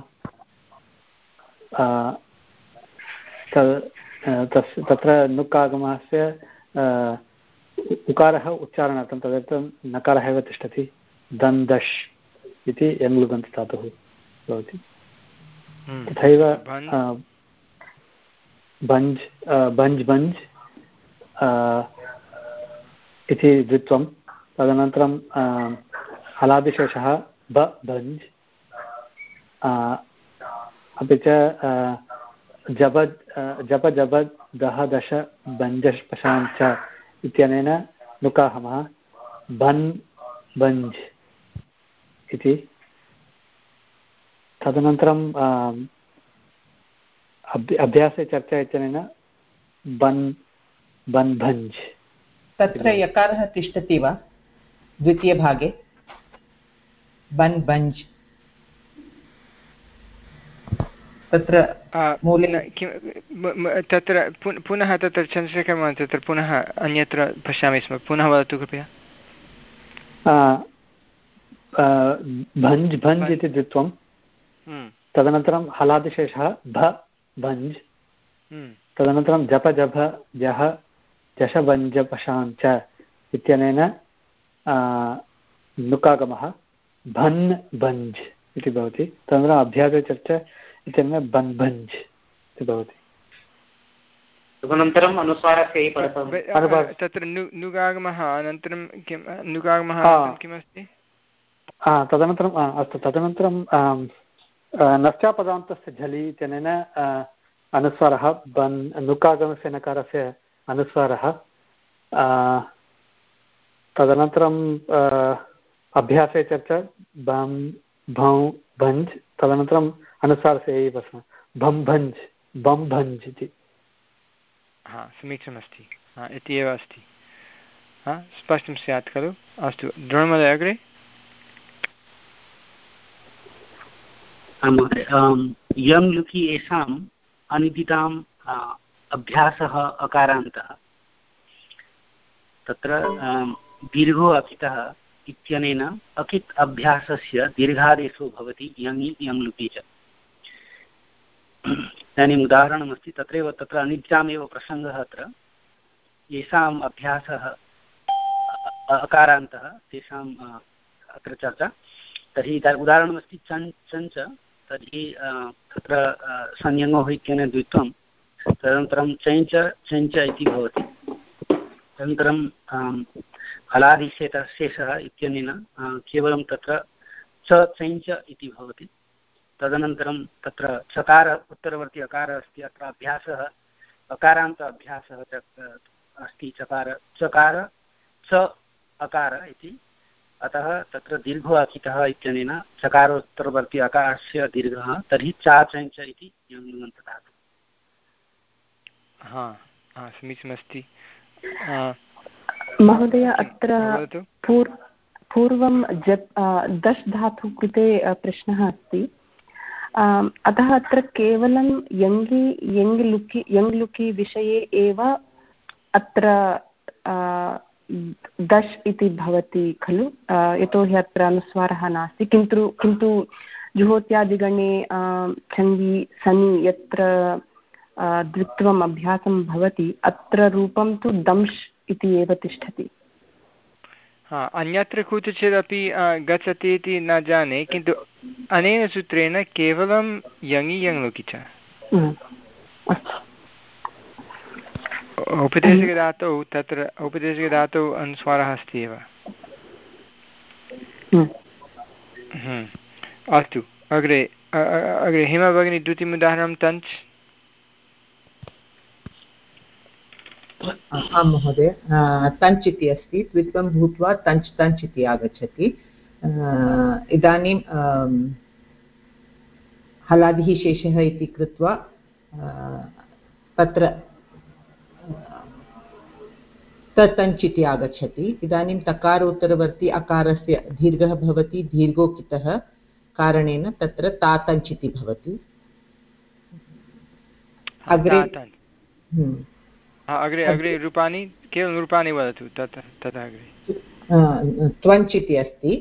तत्र नुक् आगमस्य उकारः उच्चारणार्थं तदर्थं नकारः एव तिष्ठति, दन् दश् इति यङ्लुगन्तधातुः भवति। तथैव भञ्ज् भञ्ज् भञ्ज् इति द्वित्वं, तदनन्तरं हलादिशेषः ब भञ्ज्, अपि च जब जप जब दह दश भञ्जपशाञ्च इत्यनेन नुकागमः बन् भञ्ज् इति। तदनन्तरं अभ्यासे चर्चा इत्यनेन बन् बन् भञ्ज्। तत्र यकारः तिष्ठति वा द्वितीयभागे? बन् भञ्ज् तत्र मूले तत्र पुनः तत्र चन्द्रशेखरमहोदय तत्र पुनः अन्यत्र पश्यामि स्म, पुनः वदतु कृपया। भञ्ज् भञ्ज् इति द्वित्वं, तदनन्तरं हलादिशेषः भ भञ्ज्, तदनन्तरं जप जभ जः जशभञ्जपशाञ्च इत्यनेन नुकागमः, भन् भञ्ज् इति भवति। तदनन्तरम् अभ्यासचर्चा इत्यनेन बन् भञ्ज् इति भवति। तदनन्तरम् अनुस्वारस्य तत्र नुगागमः अनन्तरं किं नुगागमः किमस्ति? तदनन्तरम् अस्तु तदनन्तरं नश्चापदान्तस्य झलि इत्यनेन अनुस्वारः बन् नुकागमस्य नकारस्य अनुस्वारः। तदनन्तरम् अभ्यासे चर्चा बं भौ भञ्ज् तदनन्तरम् अनुस्वारस्य एव भं भञ्ज् बं भञ्ज् इति। हा समीचीनमस्ति इति एव अस्ति। हा स्पष्टं स्यात् खलु? अस्तु द्रोणमहोदय अग्रे। यं लुकि येषाम् अनिदिताम् अभ्यासः अकारान्तः तत्र दीर्घो अकितः इत्यनेन अकित् अभ्यासस्य दीर्घादेशो भवति यङि यङ् लुकि च। इदानीम् उदाहरणमस्ति तत्रैव तत्र अनिद्यामेव प्रसङ्गः अत्र येषाम् अभ्यासः अकारान्तः तेषाम् अत्र चर्चा। तर्हि उदाहरणमस्ति चन् चञ्च तर्हि तत्र संयङोः इत्यनेन द्वित्वं तदनन्तरं चञ्च चञ्च इति भवति। तदनन्तरं हलादिशेषः शेषः इत्यनेन केवलं तत्र च चञ्च इति भवति। तदनन्तरं तत्र चकार उत्तरवर्ती अकारः अस्ति अत्र अभ्यासः अकारान्त अभ्यासः च अस्ति चकार चकार च अकार इति। अतः तत्र दीर्घो अकितः इत्यनेन चकारोत्तरवर्ती अकारस्य दीर्घः तर्हि चा चञ्च इति यङन्तधातुः। हा हा समीचीनमस्ति महोदय। अत्र पूर् पूर्वं जप् दश् धातु कृते प्रश्नः अस्ति। अतः अत्र केवलं यङि यङ् लुकि यङ् लुकि विषये एव अत्र दश् इति भवति खलु? यतोहि अत्र अनुस्वारः नास्ति। किन्तु किन्तु जुहोत्यादिगणे छन्दि सनि यत्र द्वित्वम् अभ्यासं भवति अत्र रूपं तु दंश् इति एव तिष्ठति। हा अन्यत्र कुत्रचिदपि गच्छति इति न जाने, किन्तु अनेन सूत्रेण केवलं यङि यङ् लुकि च। औपदेशिकधातौ तत्र औपदेशिकधातौ अनुस्वारः अस्ति एव। अस्तु अग्रे अग्रे हेमा भगिनी द्वितीयम् उदाहरणं तञ्च्। आं महोदय तञ्च् इति अस्ति द्वित्वं भूत्वा तञ्च् तञ्च् इति आगच्छति। इदानीं हलादिः शेषः इति कृत्वा तत्र तञ्च् इति आगच्छति। इदानीं तकारोत्तरवर्ती अकारस्य दीर्घः भवति दीर्घोकितः कारणेन तत्र तातञ्च् इति भवति। अग्रे अग्रे अग्रे रूपाणि केवलं रूपाणि वदतु तत् ततः अग्रे। त्वञ्च् इति अस्ति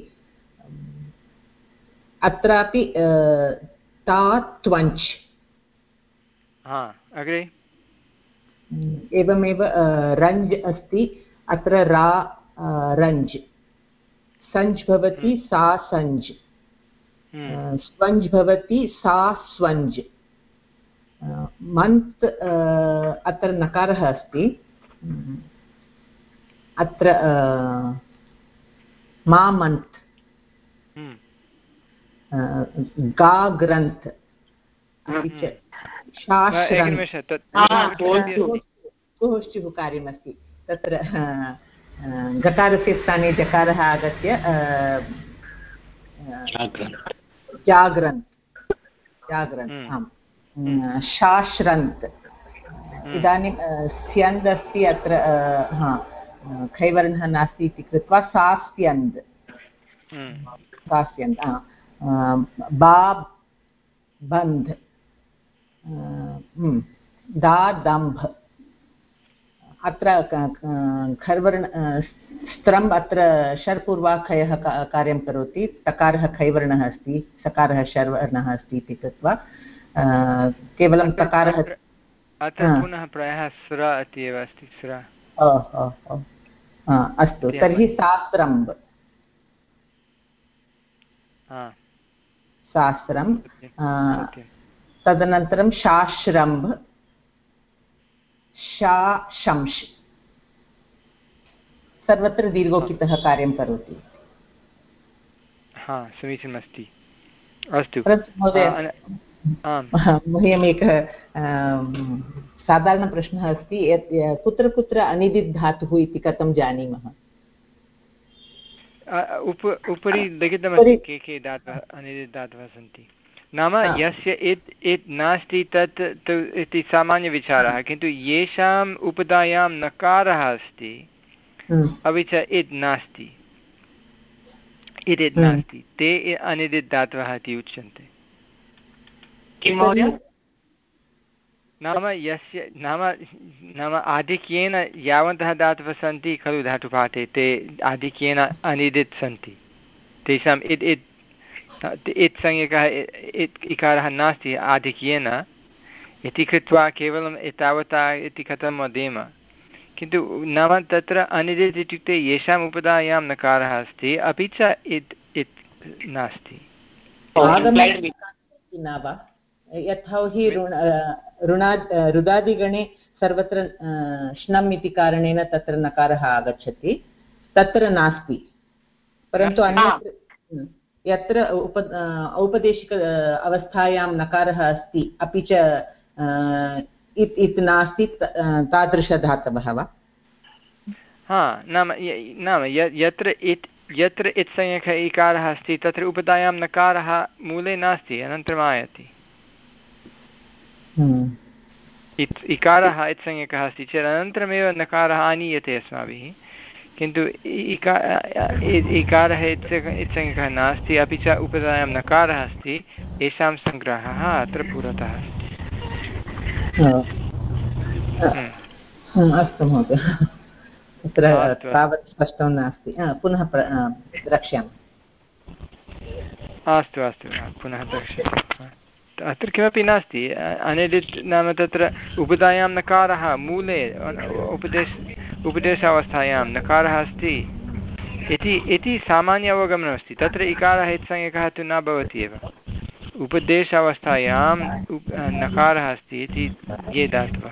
अत्रापि ता त्वञ्च्। हा अग्रे एवमेव रञ्ज् अस्ति अत्र रा रञ्ज् सञ्ज् भवति सा सञ्ज् स्वञ्ज् भवति सा स्वञ्ज्। मन्त् अत्र नकारः अस्ति अत्र मा मन्त् गा ग्रन्थ अपि च गोष्ठिः कार्यमस्ति। तत्र गकारस्य स्थाने जकारः आगत्य जाग्रन्थ जाग्रन्थ आम् शाश्रन्त्। इदानीं स्यन्द् अस्ति अत्र हा खैवर्णः नास्ति इति कृत्वा सास्यन्द् सास्यन्द् बा बन्ध् दा दम्भ। अत्र खर्वर्ण स्त्रम् अत्र षर्पूर्वाखयः कार्यं करोति। तकारः खैवर्णः अस्ति सकारः शर्वर्णः अस्ति इति कृत्वा केवलं तकारः अत्र पुनः प्रायः स्र इति एव अस्ति स्र। अस्तु तर्हि सास्त्रम्ब् शास्त्रं तदनन्तरं शाश्रम्भ शाशंश् सर्वत्र दीर्घोकितः कार्यं करोति। हा समीचीनमस्ति। अस्तु महोदय मह्यम् एकः साधारणप्रश्नः अस्ति यत् कुत्र कुत्र अनिदित् धातुः इति कथं जानीमः? उप उपरि लिखितमस्ति के के धातवः अनिदित् धातवः सन्ति। नाम यस्य इत् इत् नास्ति तत् इति सामान्यविचारः, किन्तु येषाम् उपधायां नकारः अस्ति अपि च इत् नास्ति इत् इत् नास्ति ते अनिदित् धातवः इति उच्यन्ते। किं महोदय? नाम यस्य नाम नाम आधिक्येन यावन्तः धातवः सन्ति खलु धातुपाठे ते आधिक्येन अनिदित् सन्ति, तेषाम् इत् इत् इत् संज्ञकः इत् इकारः नास्ति आधिक्येन इति कृत्वा केवलम् एतावता इति कथं वदेम। किन्तु नाम तत्र अनिदित् इत्युक्ते येषाम् उपधायां नकारः अस्ति अपि च इत् इत् नास्ति। यथा हि ऋण ऋणा रुदादिगणे सर्वत्र श्नम् इति कारणेन तत्र नकारः आगच्छति, तत्र नास्ति। परन्तु अन्यत्र यत्र उप औपदेशिक अवस्थायां नकारः अस्ति अपि च इत् इत् नास्ति तादृशधातवः वा? हा नाम नाम यत्र इत् यत्र इत्संज्ञकः इकारः अस्ति तत्र उपधायां नकारः मूले नास्ति, अनन्तरम् आयाति। इत् इकारः इत्संज्ञकः अस्ति चेत् अनन्तरमेव नकारः आनीयते अस्माभिः, किन्तु इकारः इत्संज्ञकः नास्ति अपि च उपधायां नकारः अस्ति, येषां सङ्ग्रहः अत्र पुरतः अस्ति। अस्तु महोदय, तत्र तावत् स्पष्टं नास्ति, पुनः द्रक्ष्यामि। अस्तु अस्तु पुनः द्रक्ष्यामि। अत्र किमपि नास्ति, अनिदित् नाम तत्र उपधायां नकारः मूले उपदेश उपदेशावस्थायां नकारः अस्ति इति इति सामान्य अवगमनमस्ति। तत्र इकारः इत्संज्ञकः तु न भवति एव, उपदेशावस्थायां नकारः अस्ति इति ये धातवः।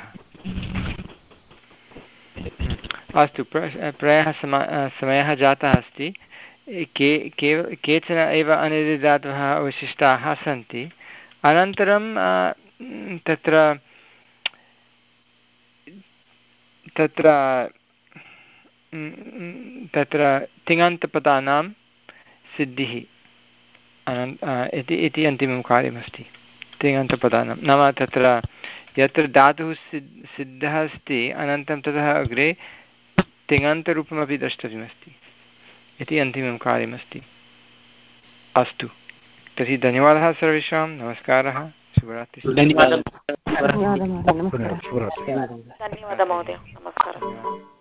अस्तु प्रायः समयः जातः अस्ति। के केचन एव अनिदित् धातवः अवशिष्टाः सन्ति। अनन्तरं तत्र तत्र तत्र तिङन्तपदानां सिद्धिः इति इति अन्तिमं कार्यमस्ति। तिङन्तपदानां नाम तत्र यत्र धातुः सिद् सिद्धः अस्ति अनन्तरं ततः अग्रे तिङन्तरूपमपि द्रष्टव्यमस्ति इति अन्तिमं कार्यमस्ति। अस्तु तर्हि धन्यवादः सर्वेषां, नमस्कारः, शुभरात्रिः। धन्यवादः महोदय, नमस्कारः।